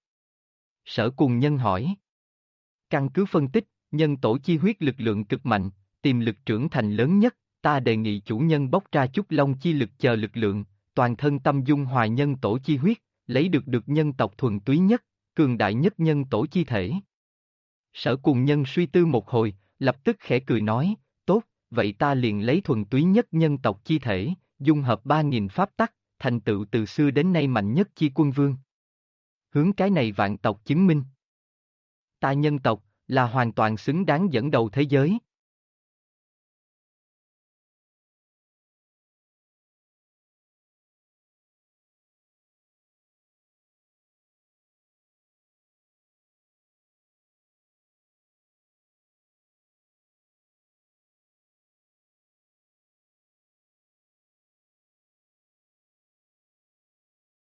Sở cùng nhân hỏi. Căn cứ phân tích, nhân tổ chi huyết lực lượng cực mạnh, tiềm lực trưởng thành lớn nhất, ta đề nghị chủ nhân bóc ra chút long chi lực chờ lực lượng, toàn thân tâm dung hòa nhân tổ chi huyết, lấy được nhân tộc thuần túy nhất, cường đại nhất nhân tổ chi thể. Sở cùng nhân suy tư một hồi, lập tức khẽ cười nói, tốt, vậy ta liền lấy thuần túy nhất nhân tộc chi thể, dung hợp 3.000 pháp tắc, thành tựu từ xưa đến nay mạnh nhất chi quân vương. Hướng cái này vạn tộc chứng minh. Ta nhân tộc, là hoàn toàn xứng đáng dẫn đầu thế giới.